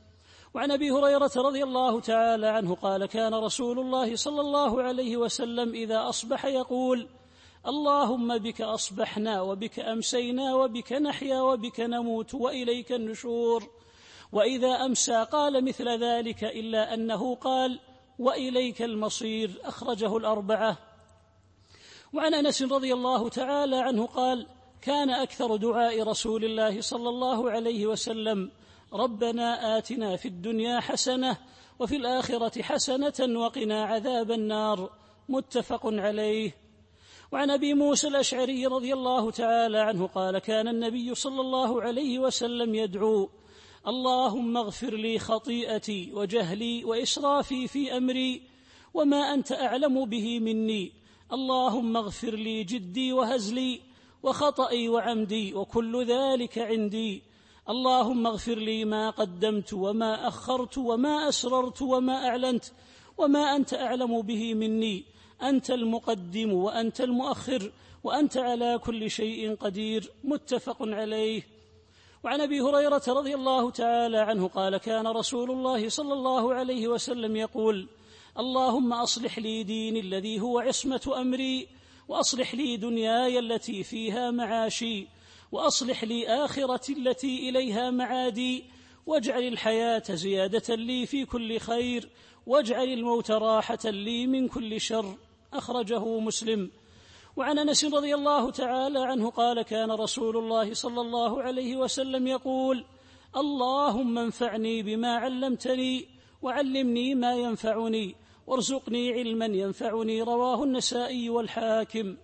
وعن أبي هريرة رضي الله تعالى عنه قال كان رسول الله صلى الله عليه وسلم إذا أصبح يقول اللهم بك أصبحنا وبك أمسينا وبك نحيا وبك نموت وإليك النشور. وإذا أمسى قال مثل ذلك إلا أنه قال وإليك المصير. أخرجه الأربعة. وعن أنس رضي الله تعالى عنه قال كان أكثر دعاء رسول الله صلى الله عليه وسلم ربنا آتنا في الدنيا حسنة وفي الآخرة حسنة وقنا عذاب النار. متفق عليه. وعن أبي موسى الأشعري رضي الله تعالى عنه قال كان النبي صلى الله عليه وسلم يدعو اللهم اغفر لي خطيئتي وجهلي وإسرافي في أمري وما أنت أعلم به مني، اللهم اغفر لي جدي وهزلي وخطئي وعمدي وكل ذلك عندي، اللهم اغفر لي ما قدمت وما أخرت وما أسررت وما أعلنت وما أنت أعلم به مني، أنت المقدم وأنت المؤخر وأنت على كل شيء قدير. متفق عليه. وعن أبي هريرة رضي الله تعالى عنه قال كان رسول الله صلى الله عليه وسلم يقول اللهم أصلح لي ديني الذي هو عصمة أمري وأصلح لي دنياي التي فيها معاشي وأصلح لي آخرتي التي إليها معادي واجعل الحياة زيادة لي في كل خير واجعل الموت راحة لي من كل شر. أخرجه مسلم. وعن أنس رضي الله تعالى عنه قال كان رسول الله صلى الله عليه وسلم يقول اللهم انفعني بما علمتني وعلمني ما ينفعني وارزقني علما ينفعني. رواه النسائي والحاكم.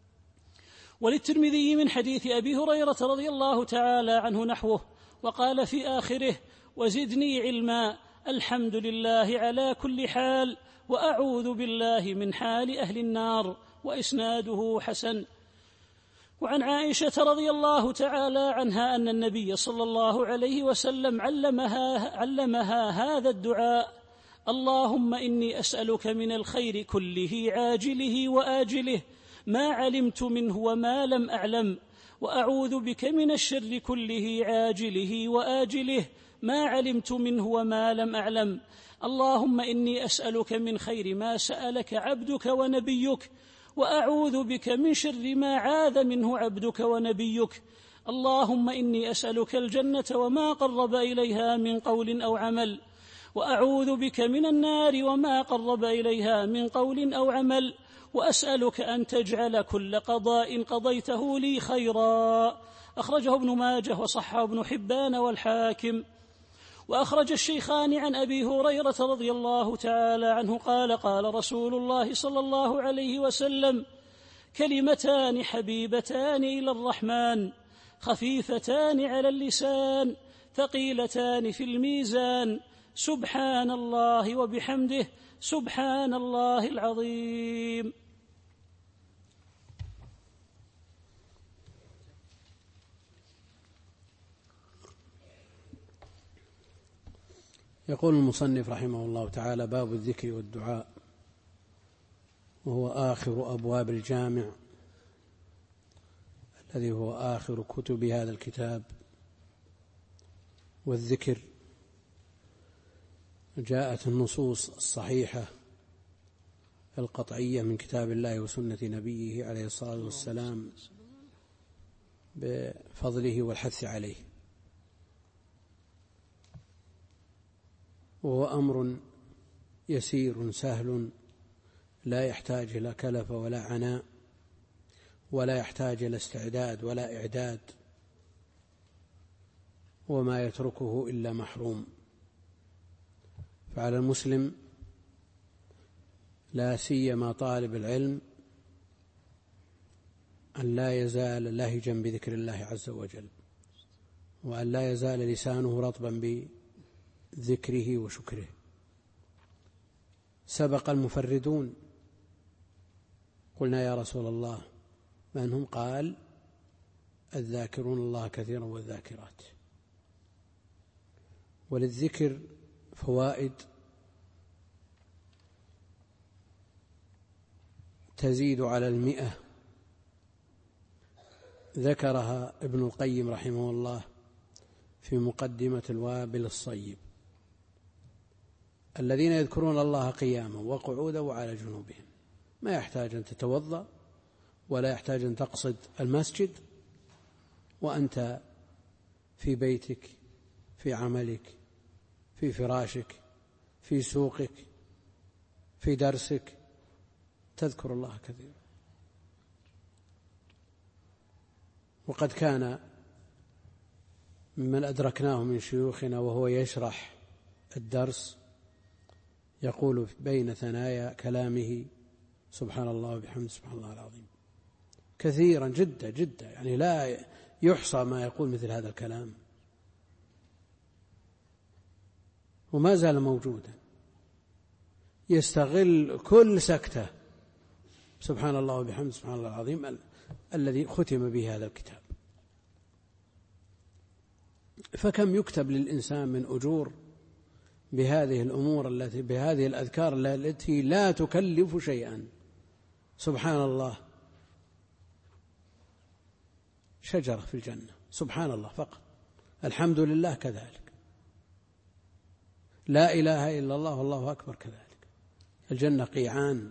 وللترمذي من حديث أبي هريرة رضي الله تعالى عنه نحوه وقال في آخره وزدني علما، الحمد لله على كل حال وأعوذ بالله من حال أهل النار. وإسناده حسن. وعن عائشة رضي الله تعالى عنها أن النبي صلى الله عليه وسلم علمها هذا الدعاء اللهم إني أسألك من الخير كله عاجله وآجله ما علمت منه وما لم أعلم وأعوذ بك من الشر كله عاجله وآجله ما علمت منه وما لم أعلم. اللهم إني أسألك من خير ما سألك عبدك ونبيك وأعوذ بك من شر ما عاذ منه عبدك ونبيك. اللهم إني أسألك الجنة وما قرب إليها من قول أو عمل وأعوذ بك من النار وما قرب إليها من قول أو عمل وأسألك أن تجعل كل قضاء قضيته لي خيرا. أخرجه ابن ماجه وصححه ابن حبان والحاكم. وأخرج الشيخان عن أبي هريرة رضي الله تعالى عنه قال قال رسول الله صلى الله عليه وسلم كلمتان حبيبتان إلى الرحمن خفيفتان على اللسان ثقيلتان في الميزان سبحان الله وبحمده سبحان الله العظيم. يقول المصنف رحمه الله تعالى باب الذكر والدعاء، وهو آخر أبواب الجامع الذي هو آخر كتب هذا الكتاب. والذكر جاءت النصوص الصحيحة القطعية من كتاب الله وسنة نبيه عليه الصلاة والسلام بفضله والحث عليه، وهو أمر يسير سهل لا يحتاج إلى كلف ولا عناء ولا يحتاج إلى استعداد ولا إعداد، وما يتركه إلا محروم. فعلى المسلم لا سيما طالب العلم أن لا يزال لهجا بذكر الله عز وجل، وأن لا يزال لسانه رطبا بذكره وشكره. سبق المفردون قلنا يا رسول الله من هم؟ قال الذاكرون الله كثيرا والذاكرات. وللذكر فوائد تزيد على 100 ذكرها ابن القيم رحمه الله في مقدمة الوابل الصيب. الذين يذكرون الله قياما وقعودا وعلى جنوبهم، ما يحتاج أن تتوضأ ولا يحتاج أن تقصد المسجد، وأنت في بيتك، في عملك، في فراشك، في سوقك، في درسك، تذكر الله كثيرا. وقد كان ممن أدركناه من شيوخنا وهو يشرح الدرس يقول بين ثنايا كلامه: سبحان الله وبحمده سبحان الله العظيم، كثيرا جدا جدا، يعني لا يحصى ما يقول مثل هذا الكلام، وما زال موجودا، يستغل كل سكتة سبحان الله وبحمده سبحان الله العظيم الذي ختم به هذا الكتاب. فكم يكتب للإنسان من أجور بهذه الأمور التي بهذه الأذكار التي لا تكلف شيئا. سبحان الله شجرة في الجنة، سبحان الله فقط، الحمد لله كذلك، لا إله إلا الله والله أكبر كذلك. الجنة قيعان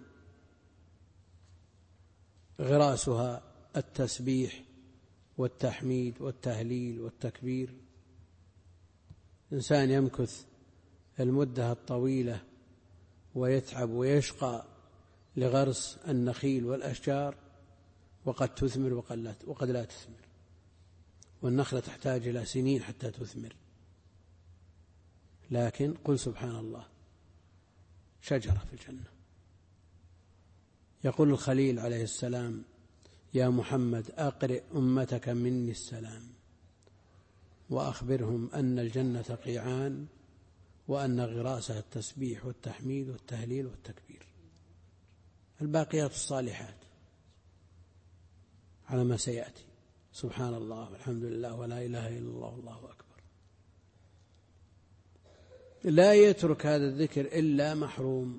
غراسها التسبيح والتحميد والتهليل والتكبير. إنسان يمكث المدة الطويلة ويتعب ويشقى لغرس النخيل والأشجار، وقد تثمر وقد لا تثمر، والنخلة تحتاج إلى سنين حتى تثمر، لكن قل سبحان الله شجرة في الجنة. يقول الخليل عليه السلام: يا محمد أقرئ أمتك مني السلام وأخبرهم أن الجنة قيعان وأن غراسها التسبيح والتحميد والتهليل والتكبير. الباقيات الصالحات على ما سيأتي، سبحان الله والحمد لله ولا إله إلا الله والله أكبر. لا يترك هذا الذكر إلا محروم.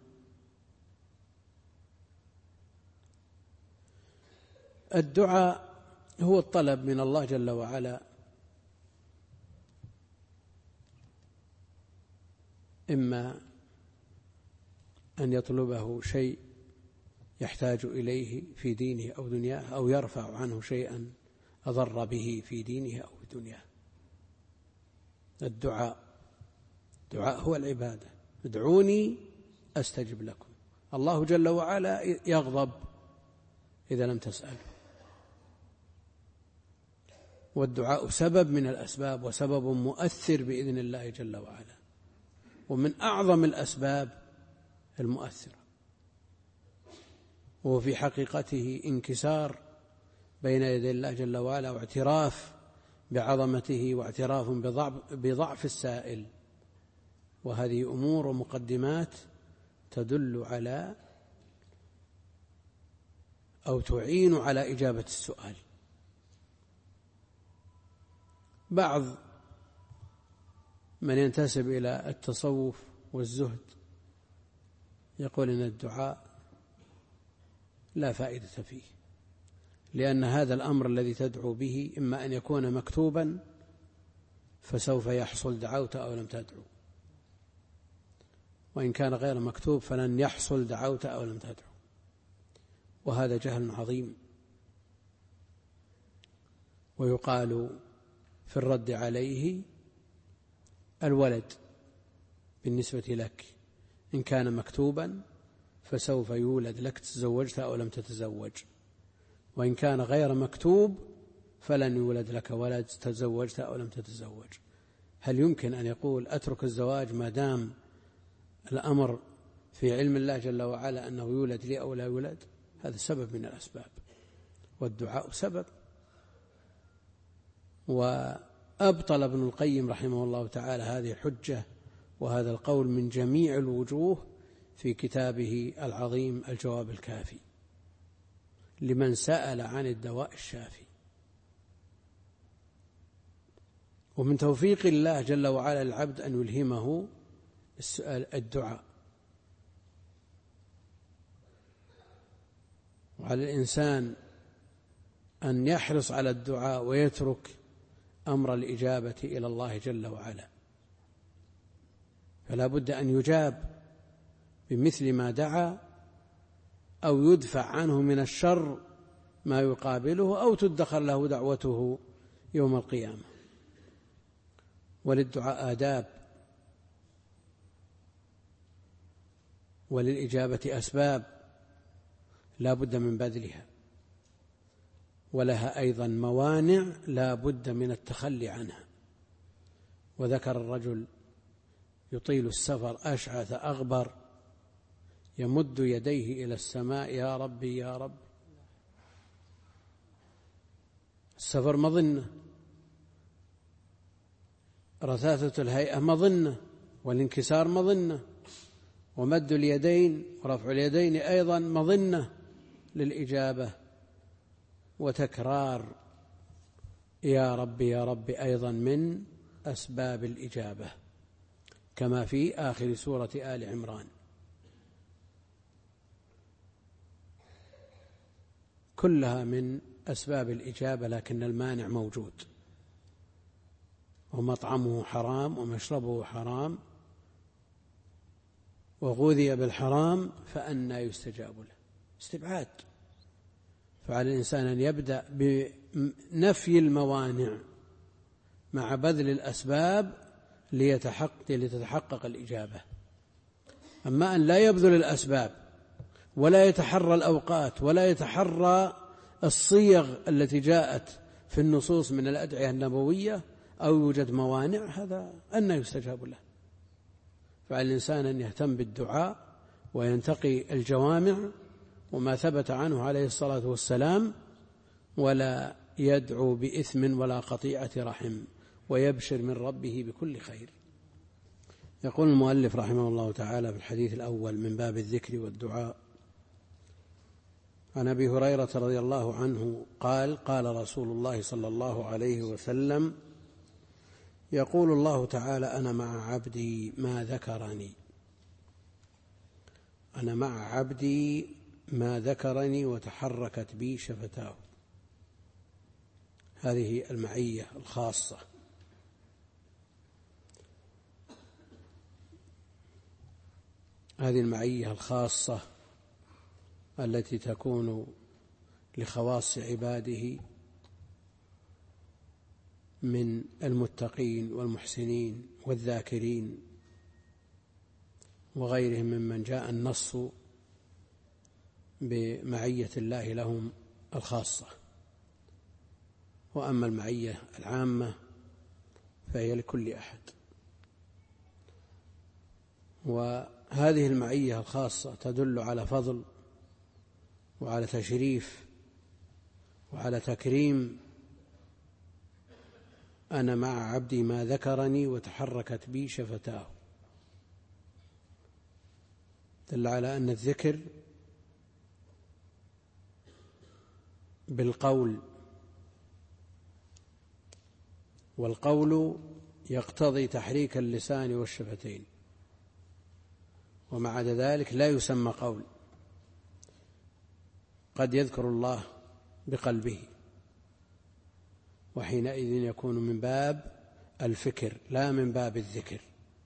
الدعاء هو الطلب من الله جل وعلا، إما أن يطلبه شيء يحتاج إليه في دينه أو دنياه، أو يرفع عنه شيئا أضر به في دينه أو دنياه. الدعاء هو العبادة. ادعوني أستجب لكم. الله جل وعلا يغضب إذا لم تسأله، والدعاء سبب من الأسباب وسبب مؤثر بإذن الله جل وعلا، ومن أعظم الأسباب المؤثرة، وهو في حقيقته انكسار بين يدي الله جل وعلا، واعتراف بعظمته، واعتراف بضعف السائل. وهذه أمور ومقدمات تدل على أو تعين على إجابة السؤال. بعض من ينتسب إلى التصوف والزهد يقول إن الدعاء لا فائدة فيه، لأن هذا الأمر الذي تدعو به إما أن يكون مكتوبا فسوف يحصل دعوت أو لم تدعو، وإن كان غير مكتوب فلن يحصل دعوت أو لم تدعو، وهذا جهل عظيم. ويقال في الرد عليه: الولد بالنسبة لك إن كان مكتوبا فسوف يولد لك تزوجت أو لم تتزوج، وإن كان غير مكتوب فلن يولد لك ولد تزوجت أو لم تتزوج. هل يمكن أن يقول أترك الزواج ما دام الأمر في علم الله جل وعلا أنه يولد لي أو لا يولد؟ هذا سبب من الأسباب، والدعاء سبب. وأبطل ابن القيم رحمه الله تعالى هذه الحجة وهذا القول من جميع الوجوه في كتابه العظيم الجواب الكافي لمن سأل عن الدواء الشافي. ومن توفيق الله جل وعلا العبد أن يلهمه الدعاء، وعلى الإنسان أن يحرص على الدعاء ويترك أمر الإجابة إلى الله جل وعلا، فلا بد أن يجاب بمثل ما دعا، أو يدفع عنه من الشر ما يقابله، أو تدخر له دعوته يوم القيامة. وللدعاء آداب، وللإجابة أسباب لا بد من بذلها، ولها أيضا موانع لا بد من التخلي عنها. وذكر الرجل يطيل السفر أشعث أغبر يمد يديه إلى السماء: يا ربي يا رب. السفر مظنة، رثاثة الهيئة مظنة، والانكسار مظنة، ومد اليدين ورفع اليدين أيضا مظنة للإجابة، وتكرار يا رب يا رب أيضا من أسباب الإجابة، كما في آخر سورة آل عمران. كلها من أسباب الإجابة، لكن المانع موجود، ومطعمه حرام ومشربه حرام وغذي بالحرام فأنى يستجاب له. استبعاد. فعلى الإنسان أن يبدأ بنفي الموانع مع بذل الأسباب لتتحقق الإجابة. أما أن لا يبذل الأسباب ولا يتحرى الأوقات ولا يتحرى الصيغ التي جاءت في النصوص من الأدعية النبوية، أو يوجد موانع، هذا أن يستجاب له. فعلى الإنسان أن يهتم بالدعاء وينتقي الجوامع وما ثبت عنه عليه الصلاة والسلام، ولا يدعو بإثم ولا قطيعة رحم، ويبشر من ربه بكل خير. يقول المؤلف رحمه الله تعالى في الحديث الأول من باب الذكر والدعاء: عن أبي هريرة رضي الله عنه قال: قال رسول الله صلى الله عليه وسلم: يقول الله تعالى: أنا مع عبدي ما ذكرني. أنا مع عبدي ما ذكرني وتحركت بي شفتاه. هذه المعية الخاصة. هذه المعية الخاصة التي تكون لخواص عباده من المتقين والمحسنين والذاكرين وغيرهم ممن جاء النص بمعية الله لهم الخاصة. وأما المعية العامة فهي لكل أحد. وهذه المعية الخاصة تدل على فضل وعلى تشريف وعلى تكريم. أنا مع عبدي ما ذكرني وتحركت بي شفتاه، دل على أن الذكر بالقول، والقول يقتضي تحريك اللسان والشفتين، ومع ذلك لا يسمى قول. قد يذكر الله بقلبه، وحينئذ يكون من باب الفكر لا من باب الذكر.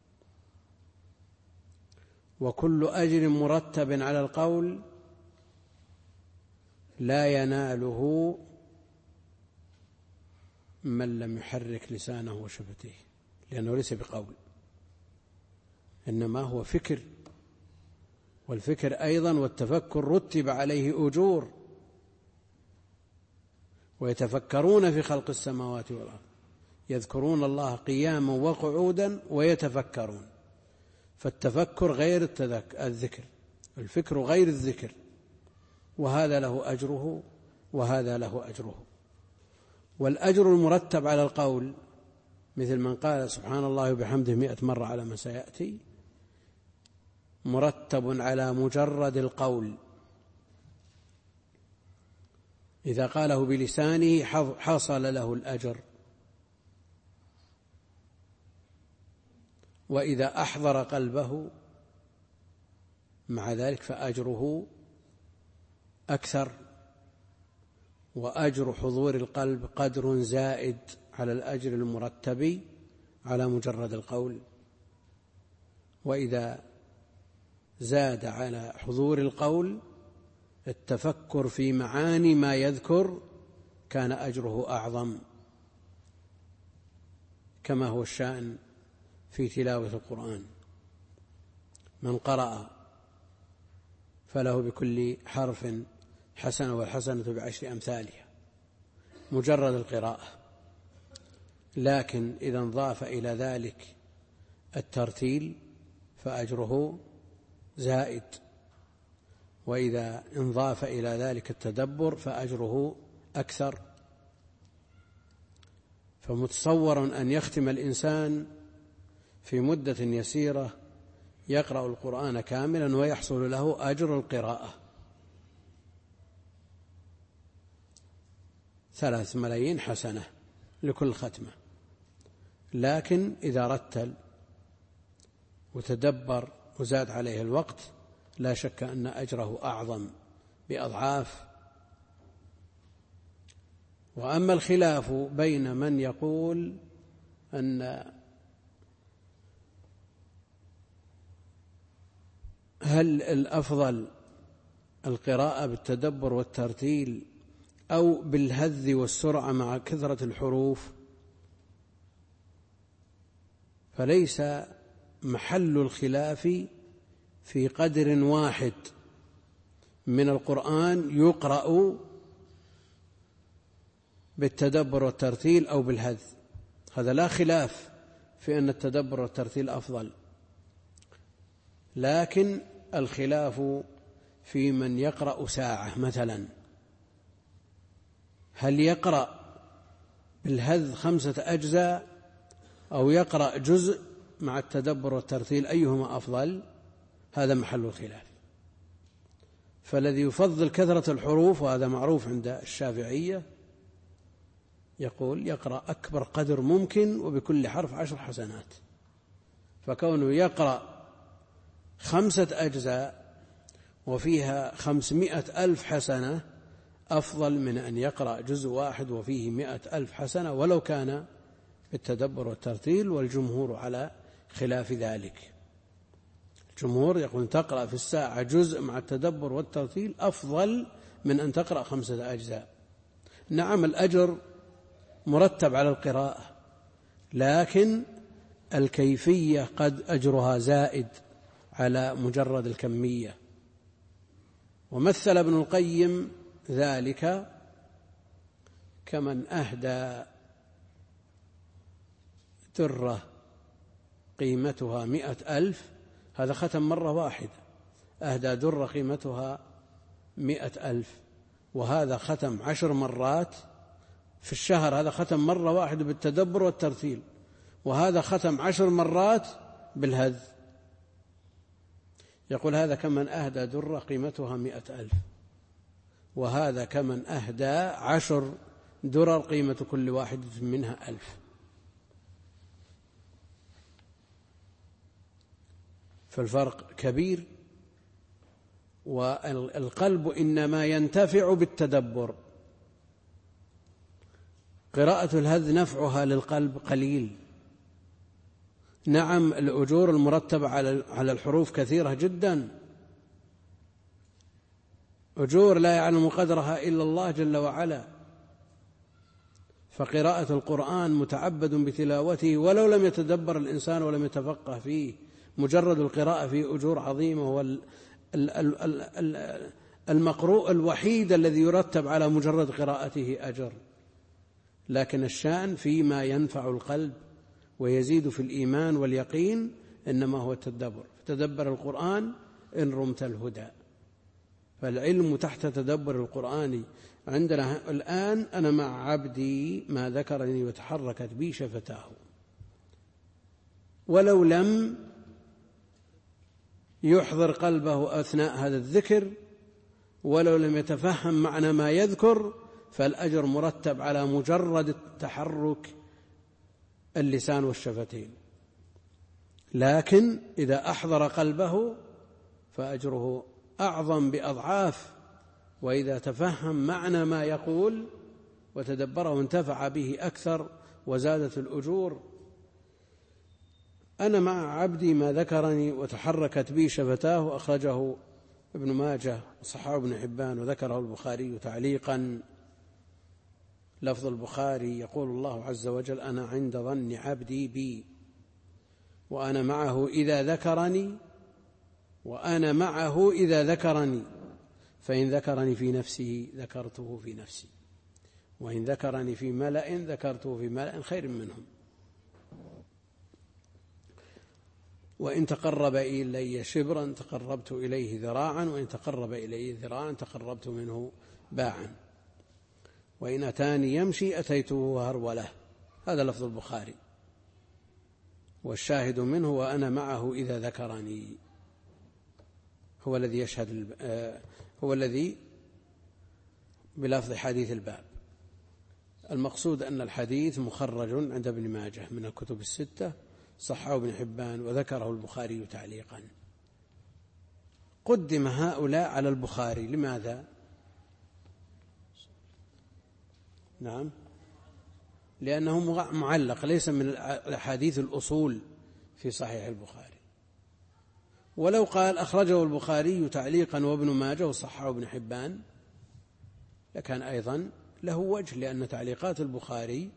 وكل أجر مرتب على القول لا يناله من لم يحرك لسانه وشفتيه، لأنه ليس بقول، إنما هو فكر. والفكر أيضا والتفكر رتب عليه أجور، ويتفكرون في خلق السماوات والأرض، يذكرون الله قياما وقعودا ويتفكرون. فالتفكر غير الذكر، الفكر غير الذكر، وهذا له أجره وهذا له أجره. والأجر المرتب على القول مثل من قال سبحان الله وبحمده 100 مرة على ما سيأتي، مرتب على مجرد القول. إذا قاله بلسانه حصل له الأجر، وإذا أحضر قلبه مع ذلك فأجره أكثر. وأجر حضور القلب قدر زائد على الأجر المرتب على مجرد القول. وإذا زاد على حضور القول التفكر في معاني ما يذكر كان أجره أعظم، كما هو الشأن في تلاوة القرآن. من قرأ فله بكل حرف حسنة، والحسنة بعشر أمثالها، مجرد القراءة. لكن إذا انضاف إلى ذلك الترتيل فأجره زائد، وإذا انضاف إلى ذلك التدبر فأجره أكثر. فمتصور أن يختم الإنسان في مدة يسيرة يقرأ القرآن كاملا ويحصل له أجر القراءة 3 ملايين حسنة لكل ختمة. لكن إذا رتل وتدبر وزاد عليه الوقت لا شك أن أجره أعظم بأضعاف. وأما الخلاف بين من يقول أن هل الأفضل القراءة بالتدبر والترتيل أو بالهذ والسرعة مع كثرة الحروف، فليس محل الخلاف في قدر واحد من القرآن يقرأ بالتدبر والترتيل أو بالهذ، هذا لا خلاف في أن التدبر والترتيل أفضل. لكن الخلاف في من يقرأ ساعة مثلا، هل يقرأ بالهذ 5 أجزاء أو يقرأ جزء مع التدبر والترتيل، أيهما أفضل؟ هذا محل الخلاف. فالذي يفضل كثرة الحروف، وهذا معروف عند الشافعية، يقول يقرأ أكبر قدر ممكن وبكل حرف 10 حسنات. فكونه يقرأ 5 أجزاء وفيها 500,000 حسنة أفضل من أن يقرأ جزء واحد وفيه 100,000 حسنة ولو كان بالتدبر والترتيل. والجمهور على خلاف ذلك. الجمهور يقول تقرأ في الساعة جزء مع التدبر والترتيل أفضل من أن تقرأ 5 أجزاء. نعم الأجر مرتب على القراءة، لكن الكيفية قد أجرها زائد على مجرد الكمية. ومثل ابن القيم ذلك كمن أهدى درة قيمتها 100,000، هذا ختم مرة واحدة، أهدى درة قيمتها 100,000، وهذا ختم 10 مرات في الشهر. هذا ختم مرة واحدة بالتدبر والترتيل، وهذا ختم 10 مرات بالهذ. يقول هذا كمن أهدى درة قيمتها 100,000، وهذا كمن أهدى 10 درر قيمة كل واحدة منها 1000. فالفرق كبير. والقلب إنما ينتفع بالتدبر. قراءة الهذ نفعها للقلب قليل. نعم الأجور المرتبة على الحروف كثيرة جدا، أجور لا يعلم قدرها إلا الله جل وعلا. فقراءة القرآن متعبد بتلاوته ولو لم يتدبر الإنسان ولم يتفقه فيه، مجرد القراءة فيه أجور عظيمة. والمقروء الوحيد الذي يرتب على مجرد قراءته أجر. لكن الشأن فيما ينفع القلب ويزيد في الإيمان واليقين إنما هو التدبر. تدبر القرآن إن رمت الهدى. فالعلم تحت تدبر القرآن. عندنا الآن أنا مع عبدي ما ذكرني وتحركت بي شفتاه، ولو لم يحضر قلبه أثناء هذا الذكر، ولو لم يتفهم معنى ما يذكر، فالأجر مرتب على مجرد تحرك اللسان والشفتين. لكن إذا أحضر قلبه فأجره أعظم بأضعاف. وإذا تفهم معنى ما يقول وتدبره انتفع به أكثر وزادت الأجور. أنا مع عبدي ما ذكرني وتحركت بي شفتاه، أخرجه ابن ماجه وصححه ابن حبان وذكره البخاري تعليقا. لفظ البخاري يقول الله عز وجل: أنا عند ظن عبدي بي وأنا معه إذا ذكرني، وأنا معه إذا ذكرني، فإن ذكرني في نفسه ذكرته في نفسي، وإن ذكرني في ملأ ذكرته في ملأ خير منهم، وإن تقرب إلي شبرا تقربت إليه ذراعا، وإن تقرب إلي ذراعا تقربت منه باعا، وإن أتاني يمشي أتيته هرولة. هذا لفظ البخاري، والشاهد منه: وأنا معه إذا ذكرني، هو الذي يشهد، هو الذي بلفظ حديث الباب. المقصود أن الحديث مخرج عند ابن ماجه من الكتب الستة، صححه ابن حبان وذكره البخاري تعليقا. قدم هؤلاء على البخاري، لماذا؟ نعم، لأنه معلق، ليس من الأحاديث الأصول في صحيح البخاري. ولو قال أخرجه البخاري تعليقا وابن ماجه وصححه ابن حبان لكان أيضا له وجه، لأن تعليقات البخاري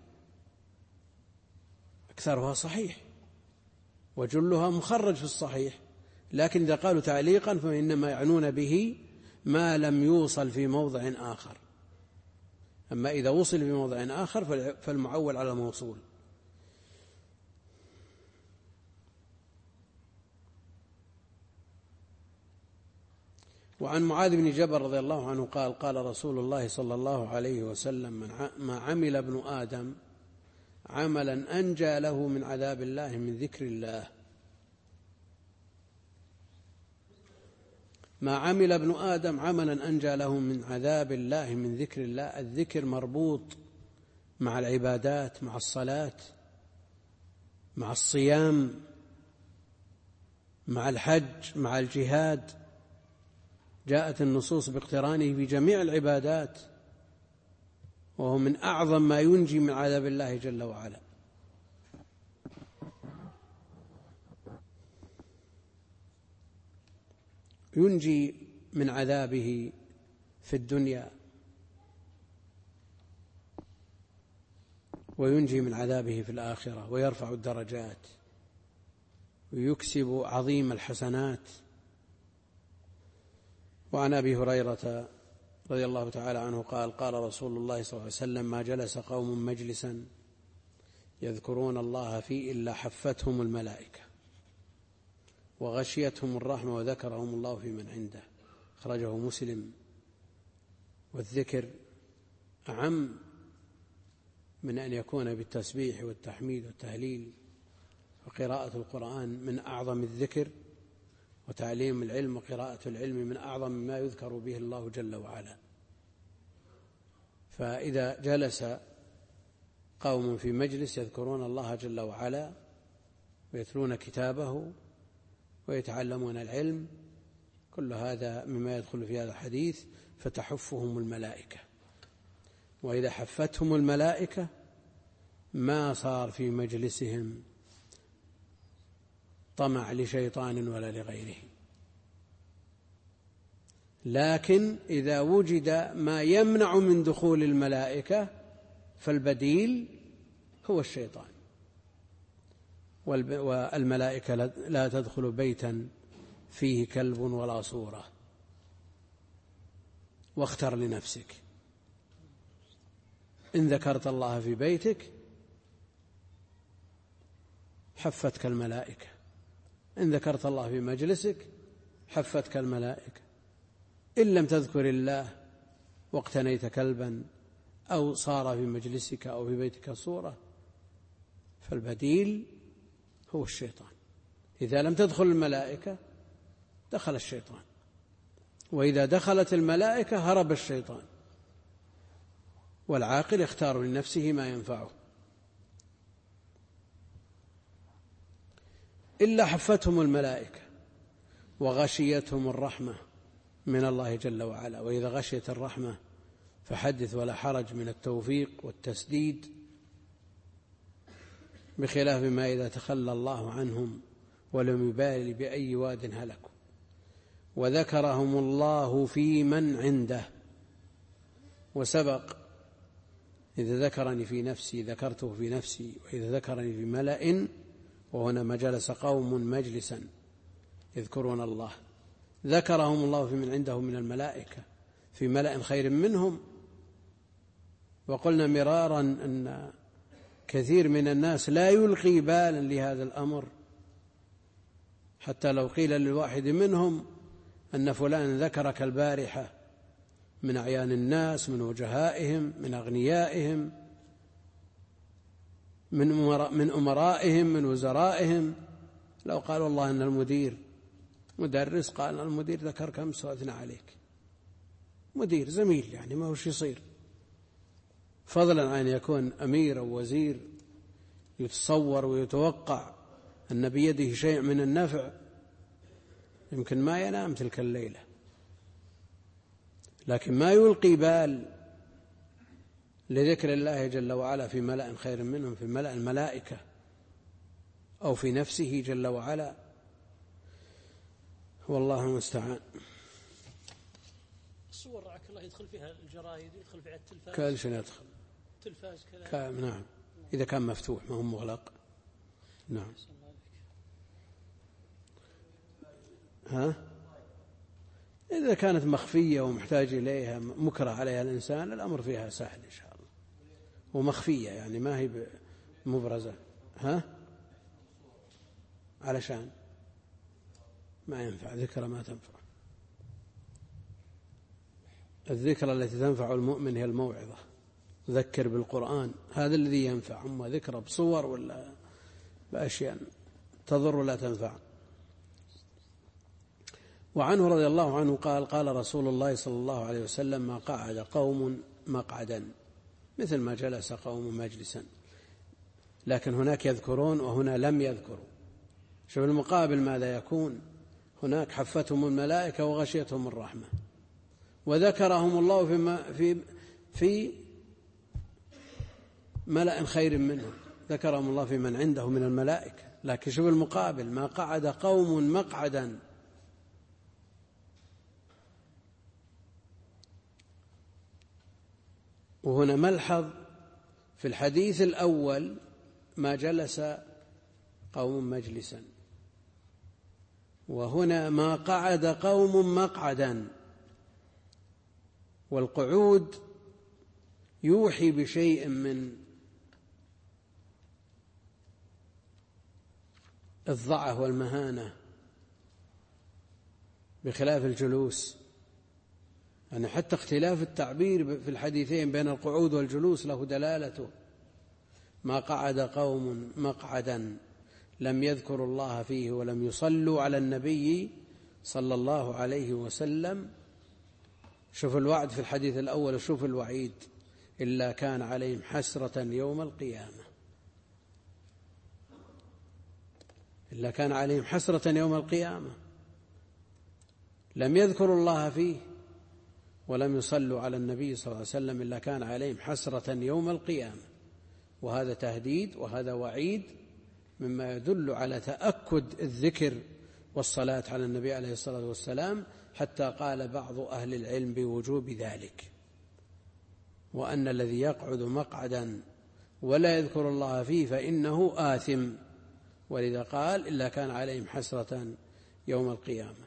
أكثرها صحيح وجلها مخرج في الصحيح، لكن إذا قالوا تعليقا فإنما يعنون به ما لم يوصل في موضع آخر، أما إذا وصل في موضع آخر فالمعول على الموصول. وعن معاذ بن جبل رضي الله عنه قال: قال رسول الله صلى الله عليه وسلم: ما عمل ابن آدم عملا أنجى له من عذاب الله من ذكر الله. ما عمل ابن آدم عملا أنجى له من عذاب الله من ذكر الله. الذكر مربوط مع العبادات، مع الصلاة، مع الصيام، مع الحج، مع الجهاد، جاءت النصوص باقترانه في جميع العبادات، وهو من أعظم ما ينجي من عذاب الله جل وعلا. ينجي من عذابه في الدنيا، وينجي من عذابه في الآخرة، ويرفع الدرجات، ويكسب عظيم الحسنات. وعن أبي هريرة رضي الله تعالى عنه قال: قال رسول الله صلى الله عليه وسلم: ما جلس قوم مجلسا يذكرون الله فيه إلا حفتهم الملائكة وغشيتهم الرحمة وذكرهم الله في من عنده. أخرجه مسلم. والذكر أعم من أن يكون بالتسبيح والتحميد والتهليل، وقراءة القرآن من أعظم الذكر، وتعليم العلم وقراءة العلم من أعظم ما يذكر به الله جل وعلا. فإذا جلس قوم في مجلس يذكرون الله جل وعلا ويتلون كتابه ويتعلمون العلم، كل هذا مما يدخل في هذا الحديث، فتحفهم الملائكة. وإذا حفتهم الملائكة ما صار في مجلسهم طمع لشيطان ولا لغيره. لكن إذا وجد ما يمنع من دخول الملائكة فالبديل هو الشيطان. والملائكة لا تدخل بيتا فيه كلب ولا صورة. واختر لنفسك، إن ذكرت الله في بيتك حفتك الملائكة، إن ذكرت الله في مجلسك حفتك الملائكة. إن لم تذكر الله واقتنيت كلبا أو صار في مجلسك أو في بيتك صورة فالبديل هو الشيطان. إذا لم تدخل الملائكة دخل الشيطان، وإذا دخلت الملائكة هرب الشيطان. والعاقل يختار لنفسه ما ينفعه. إلا حفتهم الملائكة وغشيتهم الرحمة من الله جل وعلا. وإذا غشيت الرحمة فحدث ولا حرج من التوفيق والتسديد بخلاف ما إذا تخلى الله عنهم ولم يبالي بأي واد هلكوا. وذكرهم الله في من عنده. وسبق إذا ذكرني في نفسي ذكرته في نفسي، وإذا ذكرني في ملأ، وهنا ما جلس قوم مجلسا يذكرون الله ذكرهم الله في من عنده من الملائكة في ملأ خير منهم. وقلنا مرارا أن كثير من الناس لا يلقي بالا لهذا الأمر، حتى لو قيل للواحد منهم أن فلان ذكرك البارحة من أعيان الناس، من وجهائهم، من أغنيائهم، من أمرائهم، من وزرائهم، لو قال والله أن المدير مدرس قال المدير ذكرك أمس وأثنى عليك، مدير زميل يعني ما هو شي يصير، فضلا عن يكون أمير أو وزير يتصور ويتوقع أن بيده شيء من النفع، يمكن ما ينام تلك الليلة، لكن ما يلقي بال لذكر الله جل وعلا في ملأ خير منهم، في ملأ الملائكة أو في نفسه جل وعلا، والله المستعان. الصور رعاك الله يدخل فيها الجرائد، يدخل فيها التلفاز، كل شيء يدخل التلفاز كذا، نعم، إذا كان مفتوح ما هو مغلق. نعم. ها؟ إذا كانت مخفية ومحتاج إليها مكره عليها الإنسان الأمر فيها سهل إن شاء الله، ومخفية يعني ما هي مبرزة. ها؟ علشان ما ينفع ذكرى، ما تنفع. الذكرى التي تنفع المؤمن هي الموعظة، ذكر بالقرآن، هذا الذي ينفع. أما ذكرى بصور ولا بأشياء تضر ولا تنفع. وعنه رضي الله عنه قال قال رسول الله صلى الله عليه وسلم ما قعد قوم مقعدا مثل ما جلس قوم مجلسا، لكن هناك يذكرون وهنا لم يذكروا. شوف المقابل ماذا يكون؟ هناك حفتهم الملائكة وغشيتهم الرحمة، وذكرهم الله في ملأ خير منهم، ذكرهم الله في من عنده من الملائكة. لكن شوف المقابل ما قعد قوم مقعدا، وهنا ملحظ في الحديث الأول ما جلس قوم مجلسا، وهنا ما قعد قوم مقعدا. والقعود يوحي بشيء من الضعف والمهانة بخلاف الجلوس، يعني حتى اختلاف التعبير في الحديثين بين القعود والجلوس له دلالته. ما قعد قوم مقعدا لم يذكروا الله فيه ولم يصلوا على النبي صلى الله عليه وسلم. شوف الوعد في الحديث الأول وشوف الوعيد، إلا كان عليهم حسرة يوم القيامة، إلا كان عليهم حسرة يوم القيامة. لم يذكروا الله فيه ولم يصلوا على النبي صلى الله عليه وسلم إلا كان عليهم حسرة يوم القيامة. وهذا تهديد وهذا وعيد مما يدل على تأكد الذكر والصلاة على النبي عليه الصلاة والسلام، حتى قال بعض أهل العلم بوجوب ذلك، وأن الذي يقعد مقعدا ولا يذكر الله فيه فإنه آثم، ولذا قال إلا كان عليهم حسرة يوم القيامة.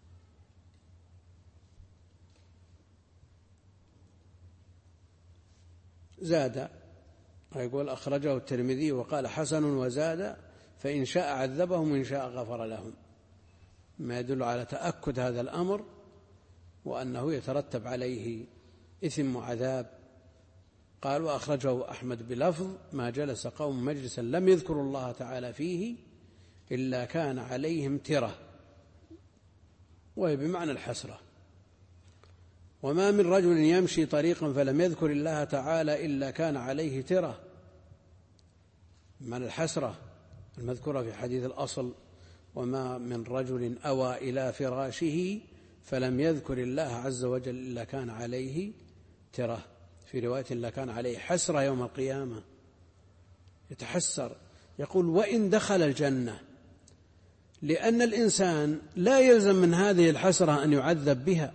زاد يقول أخرجه الترمذي وقال حسن، وزاد فإن شاء عذبهم وإن شاء غفر لهم، ما يدل على تأكد هذا الأمر وأنه يترتب عليه إثم وعذاب. قال وأخرجه أحمد بلفظ ما جلس قوم مجلسا لم يذكروا الله تعالى فيه إلا كان عليهم ترة، وهي بمعنى الحسرة. وما من رجل يمشي طريقا فلم يذكر الله تعالى إلا كان عليه ترة، بمعنى الحسرة المذكورة في حديث الأصل وما من رجل أوى إلى فراشه فلم يذكر الله عز وجل إلا كان عليه ترة، في رواية إلا كان عليه حسرة يوم القيامة، يتحسر يقول وإن دخل الجنة، لأن الإنسان لا يلزم من هذه الحسرة أن يعذب بها،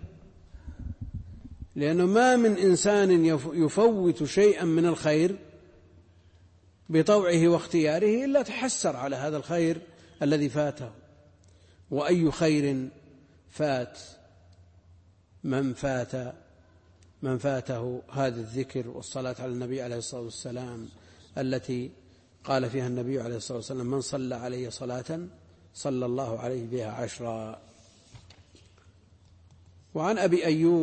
لأنه ما من إنسان يفوت شيئا من الخير بطوعه واختياره إلا تحسر على هذا الخير الذي فاته. وأي خير فات من فاته هذا الذكر والصلاة على النبي عليه الصلاة والسلام التي قال فيها النبي عليه الصلاة والسلام: من صلى علي صلاة صلى الله عليه بها 10. وعن أبي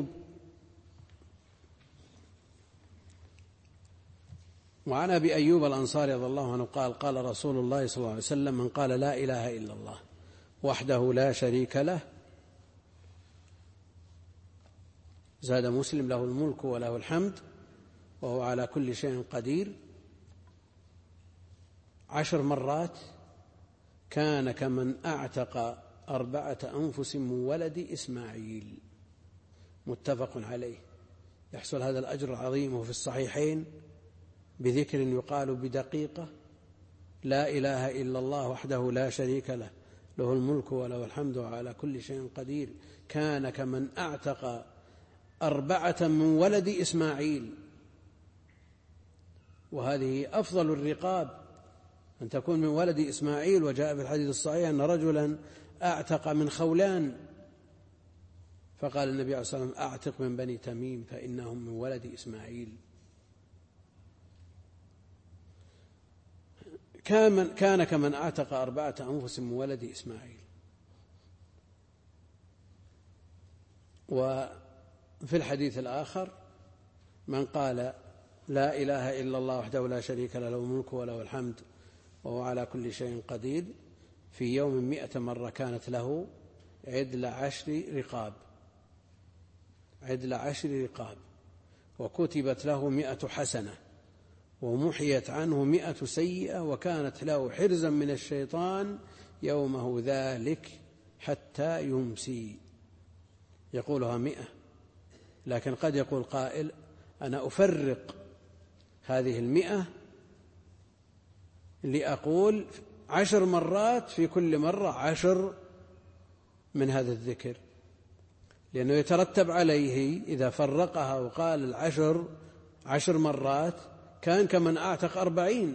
أيوب الأنصاري رضي الله عنه قال: قال رسول الله صلى الله عليه وسلم: من قال لا إله إلا الله وحده لا شريك له، زاد مسلم: له الملك وله الحمد وهو على كل شيء قدير، 10 مرات، كان كمن أعتق 4 أنفس من ولد إسماعيل. متفق عليه. يحصل هذا الأجر العظيم وفي الصحيحين بذكر يقال بدقيقة: لا إله إلا الله وحده لا شريك له، له الملك وله الحمد وعلى كل شيء قدير، كان كمن أعتق 4 من ولد إسماعيل. وهذه أفضل الرقاب أن تكون من ولد إسماعيل. وجاء في الحديث الصحيح أن رجلا أعتق من خولان، فقال النبي عليه الصلاة والسلام: أعتق من بني تميم فإنهم من ولد إسماعيل. كان كمن أعتق 4 أنفس من ولد إسماعيل. وفي الحديث الآخر: من قال لا إله إلا الله وحده لا شريك له، له الملك وله الحمد وهو على كل شيء قدير، في يوم 100 مرة كانت له عدل 10 رقاب، عدل 10 رقاب، وكتبت له 100 حسنة، ومحيت عنه 100 سيئة، وكانت له حرزا من الشيطان يومه ذلك حتى يمسي. يقولها 100، لكن قد يقول قائل: أنا أفرق هذه 100 لأقول 10 مرات، في كل مرة 10 من هذا الذكر، لأنه يترتب عليه إذا فرقها وقال 10 مرات كان كمن أعتق 40،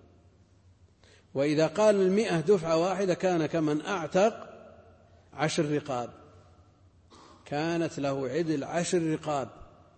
وإذا قال 100 دفعة واحدة كان كمن أعتق 10 رقاب، كانت له عدل 10 رقاب.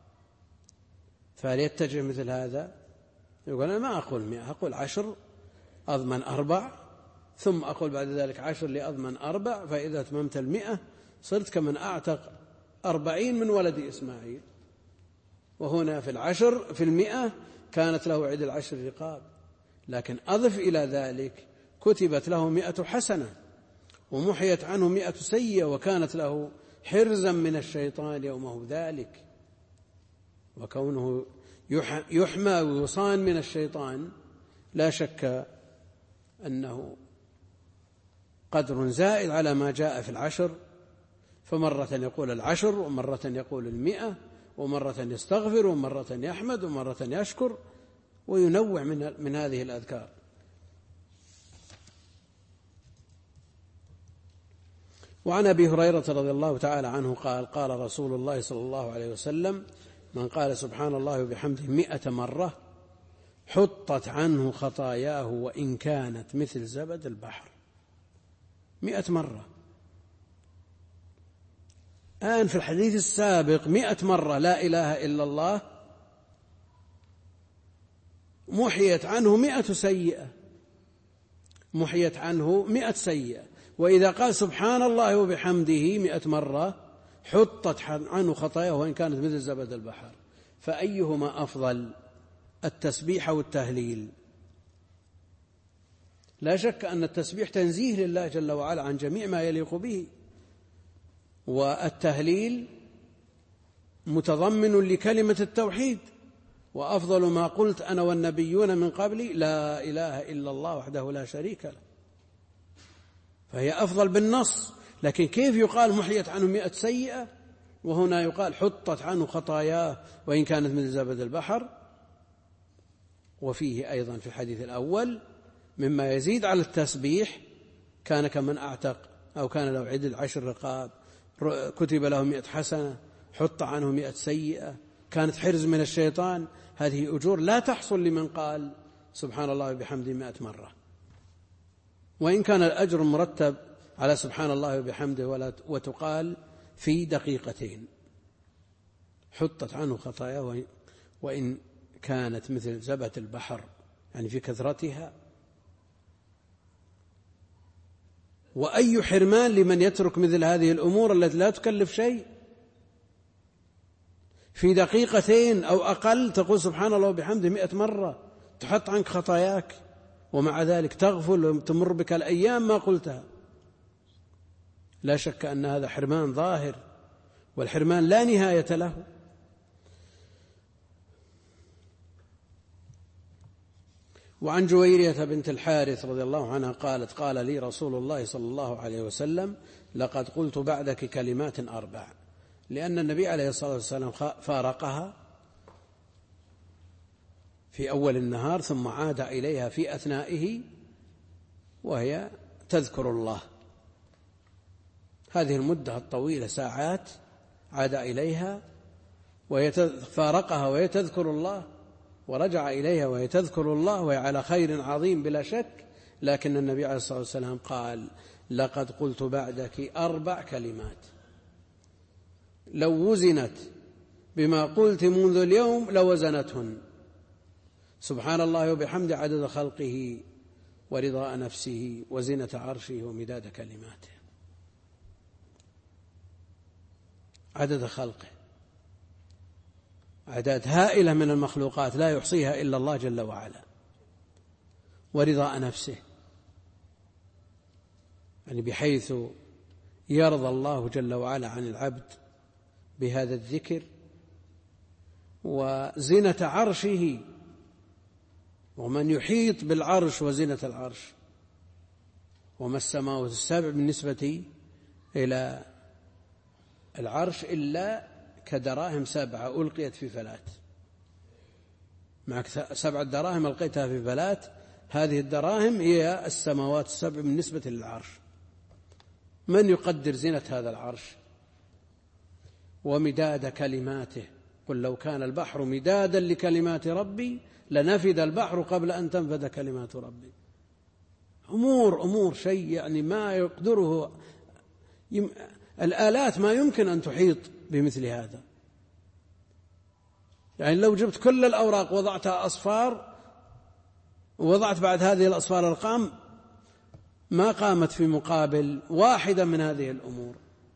فليتجه مثل هذا يقول: أنا ما أقول 100، أقول 10 أضمن 4، ثم أقول بعد ذلك 10 لأضمن 4، فإذا أتممت 100 صرت كمن أعتق 40 من ولد إسماعيل. وهنا في 100 كانت له عدل 10 رقاب، لكن أضف إلى ذلك: كتبت له 100 حسنة، ومحيت عنه 100 سيئة، وكانت له حرزا من الشيطان يومه ذلك. وكونه يحمى ويصان من الشيطان لا شك أنه قدر زائد على ما جاء في 10، فمرة يقول 10، ومرة يقول 100، ومرة يستغفر، ومرة يحمد، ومرة يشكر، وينوع من هذه الأذكار. وعن أبي هريرة رضي الله تعالى عنه قال: قال رسول الله صلى الله عليه وسلم: من قال سبحان الله وبحمده 100 مرة حطت عنه خطاياه وإن كانت مثل زبد البحر. 100 مرة. الآن في الحديث السابق 100 مرة لا إله إلا الله، محيت عنه 100 سيئة، محيت عنه 100 سيئة. وإذا قال سبحان الله وبحمده 100 مرة حطت عنه خطاياه وإن كانت مثل زبد البحر. فأيهما أفضل، التسبيح أو التهليل؟ لا شك أن التسبيح تنزيه لله جل وعلا عن جميع ما يليق به، والتهليل متضمن لكلمة التوحيد. وأفضل ما قلت أنا والنبيون من قبلي لا إله إلا الله وحده لا شريك له، فهي أفضل بالنص. لكن كيف يقال محيت عنه 100 سيئة، وهنا يقال حطت عنه خطاياه وإن كانت مثل زبد البحر؟ وفيه أيضا في الحديث الأول مما يزيد على التسبيح كان كمن أعتق، أو كان لو عدد 10 رقاب، كتب له 100 حسنة، حط عنه 100 سيئة، كانت حرز من الشيطان. هذه أجور لا تحصل لمن قال سبحان الله وبحمده 100 مرة، وإن كان الأجر مرتب على سبحان الله وبحمده وتقال في دقيقتين، حطت عنه خطاياه وإن كانت مثل زبد البحر، يعني في كثرتها. وأي حرمان لمن يترك مثل هذه الأمور التي لا تكلف شيء، في دقيقتين أو أقل تقول سبحان الله وبحمده 100 مرة، تحط عنك خطاياك، ومع ذلك تغفل وتمر بك الأيام ما قلتها. لا شك أن هذا حرمان ظاهر، والحرمان لا نهاية له. وعن جويرية بنت الحارث رضي الله عنها قالت: قال لي رسول الله صلى الله عليه وسلم: لقد قلت بعدك كلمات 4. لأن النبي عليه الصلاة والسلام فارقها في أول النهار ثم عاد إليها في أثنائه وهي تذكر الله. هذه المدة الطويلة ساعات عاد إليها فارقها وهي تذكر الله، ورجع إليها وهي تذكر الله وهي على خير عظيم بلا شك. لكن النبي عليه الصلاة والسلام قال: لقد قلت بعدك 4 كلمات لو وزنت بما قلت منذ اليوم لوزنتهن: سبحان الله وبحمده عدد خلقه ورضاء نفسه وزنة عرشه ومداد كلماته. عدد خلقه، أعداد هائلة من المخلوقات لا يحصيها إلا الله جل وعلا، ورضاء نفسه، يعني بحيث يرضى الله جل وعلا عن العبد بهذا الذكر، وزنة عرشه، ومن يحيط بالعرش وزنة العرش. وما السماوات السبع بالنسبة إلى العرش إلا كدراهم 7 ألقيت في فلاة، معك 7 دراهم ألقيتها في فلاة، هذه الدراهم هي السماوات السبع بالنسبة للعرش. من يقدر زينة هذا العرش؟ ومداد كلماته: قل لو كان البحر مدادا لكلمات ربي لنفد البحر قبل أن تنفد كلمات ربي. أمور شيء يعني ما يقدره الآلات، ما يمكن أن تحيط بمثل هذا. يعني لو جبت كل الأوراق وضعتها أصفار ووضعت بعد هذه الأصفار أرقام ما قامت في مقابل واحدة من هذه الأمور.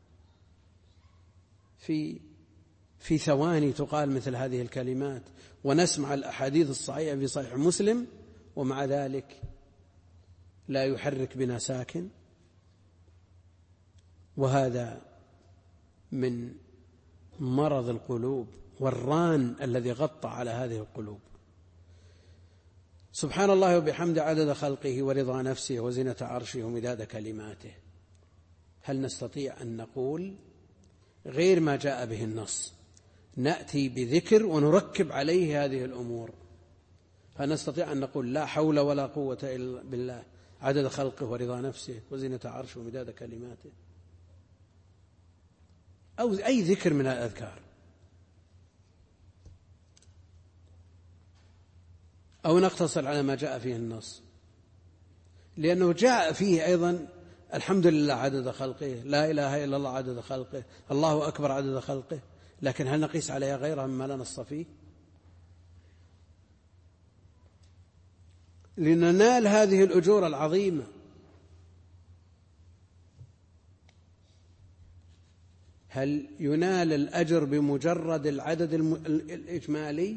في ثواني تقال مثل هذه الكلمات، ونسمع الأحاديث الصحيحة في صحيح مسلم، ومع ذلك لا يحرك بنا ساكن. وهذا من مرض القلوب والران الذي غطى على هذه القلوب. سبحان الله وبحمده عدد خلقه ورضا نفسه وزنة عرشه ومداد كلماته. هل نستطيع أن نقول غير ما جاء به النص، نأتي بذكر ونركب عليه هذه الأمور؟ هل نستطيع أن نقول لا حول ولا قوة إلا بالله عدد خلقه ورضا نفسه وزنة عرشه ومداد كلماته، أو أي ذكر من الأذكار، أو نقتصر على ما جاء فيه النص؟ لأنه جاء فيه أيضا الحمد لله عدد خلقه، لا إله إلا الله عدد خلقه، الله أكبر عدد خلقه. لكن هل نقيس عليها غيرها مما لا نص فيه؟ لننال هذه الأجور العظيمة. هل ينال الأجر بمجرد العدد الإجمالي؟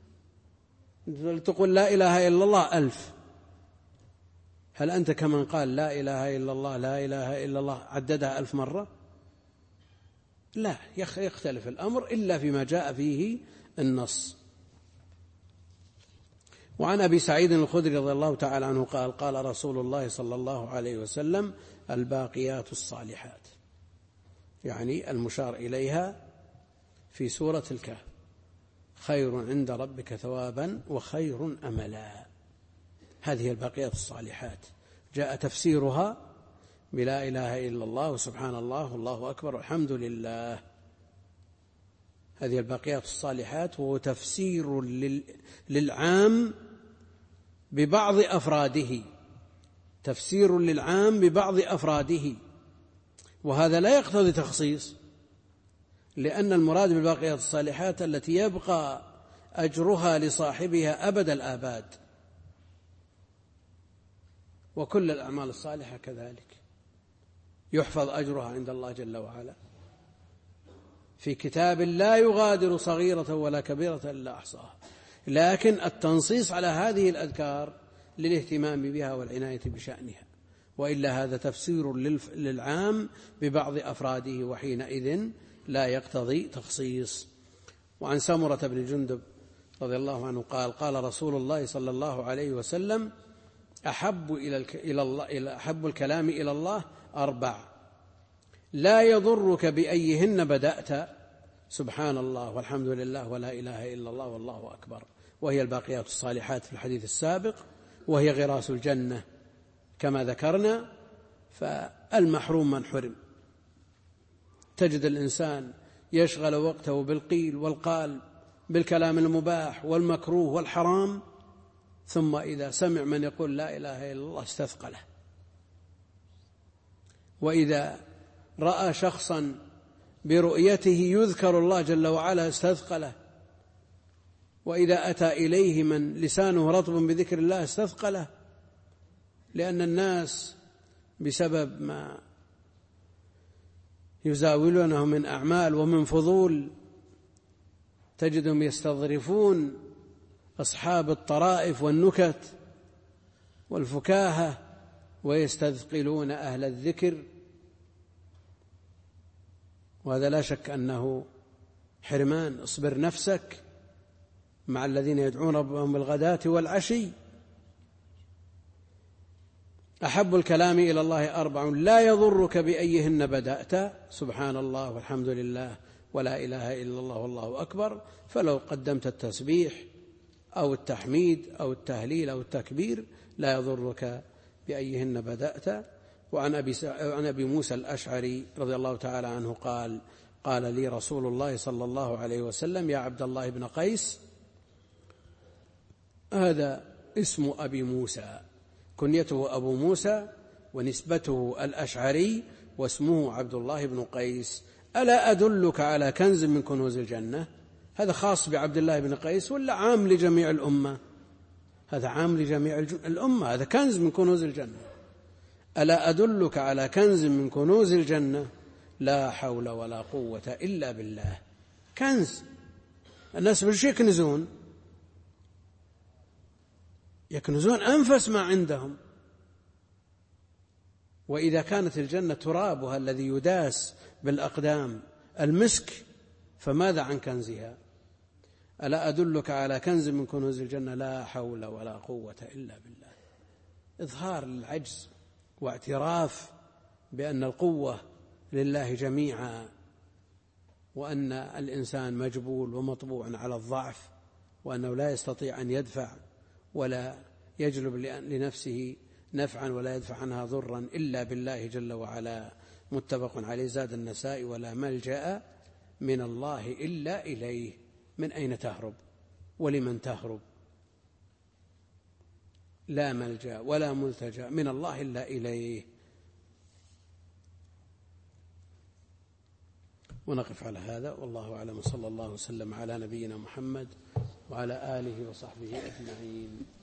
تقول لا إله إلا الله 1000، هل أنت كمن قال لا إله إلا الله لا إله إلا الله عددها 1000 مرة؟ لا، يختلف الأمر إلا فيما جاء فيه النص. وعن أبي سعيد الخدري رضي الله تعالى عنه قال: قال رسول الله صلى الله عليه وسلم: الباقيات الصالحات، يعني المشار إليها في سورة الكهف، خير عند ربك ثوابا وخير أملا. هذه الباقيات الصالحات جاء تفسيرها بلا إله إلا الله وسبحان الله والله أكبر والحمد لله. هذه الباقيات الصالحات وهو تفسير للعام ببعض أفراده، تفسير للعام ببعض أفراده، وهذا لا يقتضي تخصيص، لأن المراد بالباقيات الصالحات التي يبقى أجرها لصاحبها أبد الآباد، وكل الأعمال الصالحة كذلك يحفظ أجرها عند الله جل وعلا في كتاب لا يغادر صغيرة ولا كبيرة إلا أحصاها. لكن التنصيص على هذه الأذكار للاهتمام بها والعناية بشأنها، وإلا هذا تفسير للعام ببعض أفراده، وحينئذ لا يقتضي تخصيص. وعن سمرة بن جندب رضي الله عنه قال: قال رسول الله صلى الله عليه وسلم: أحب الكلام إلى الله 4 لا يضرك بأيهن بدأت، سبحان الله والحمد لله ولا إله إلا الله والله أكبر، وهي الباقيات الصالحات في الحديث السابق، وهي غراس الجنة كما ذكرنا. فالمحروم من حرم. تجد الإنسان يشغل وقته بالقيل والقال، بالكلام المباح والمكروه والحرام، ثم إذا سمع من يقول لا إله إلا الله استثقله، وإذا رأى شخصا برؤيته يذكر الله جل وعلا استثقله، وإذا أتى إليه من لسانه رطب بذكر الله استثقله، لأن الناس بسبب ما يزاولونه من أعمال ومن فضول تجدهم يستظرفون أصحاب الطرائف والنكت والفكاهة ويستثقلون أهل الذكر، وهذا لا شك أنه حرمان. اصبر نفسك مع الذين يدعون ربهم بالغداة والعشي. أحب الكلام إلى الله 4 لا يضرك بأيهن بدأت، سبحان الله والحمد لله ولا إله إلا الله والله أكبر. فلو قدمت التسبيح أو التحميد أو التهليل أو التكبير لا يضرك بأيهن بدأت. وعن أبي موسى الأشعري رضي الله تعالى عنه قال: قال لي رسول الله صلى الله عليه وسلم: يا عبد الله بن قيس، هذا اسم أبي موسى، كنيته أبو موسى ونسبته الأشعري واسمه عبد الله بن قيس، ألا أدلك على كنز من كنوز الجنة؟ هذا خاص بعبد الله بن قيس ولا عام لجميع الأمة؟ هذا عام لجميع الأمة، هذا كنز من كنوز الجنة. ألا أدلك على كنز من كنوز الجنة؟ لا حول ولا قوة إلا بالله. كنز. الناس بالشيء يكنزون أنفس ما عندهم. وإذا كانت الجنة ترابها الذي يداس بالأقدام المسك، فماذا عن كنزها؟ ألا أدلك على كنز من كنوز الجنة؟ لا حول ولا قوة إلا بالله. إظهار للعجز واعتراف بأن القوة لله جميعا، وأن الإنسان مجبول ومطبوع على الضعف، وأنه لا يستطيع أن يدفع ولا يجلب لنفسه نفعا ولا يدفع عنها ضرا إلا بالله جل وعلا. متفق عليه. زاد النسائي: ولا ملجأ من الله إلا إليه. من أين تهرب ولمن تهرب؟ لا ملجأ ولا ملتجأ من الله إلا إليه. ونقف على هذا، والله أعلم. صلى الله وسلم على نبينا محمد وعلى آله وصحبه أجمعين.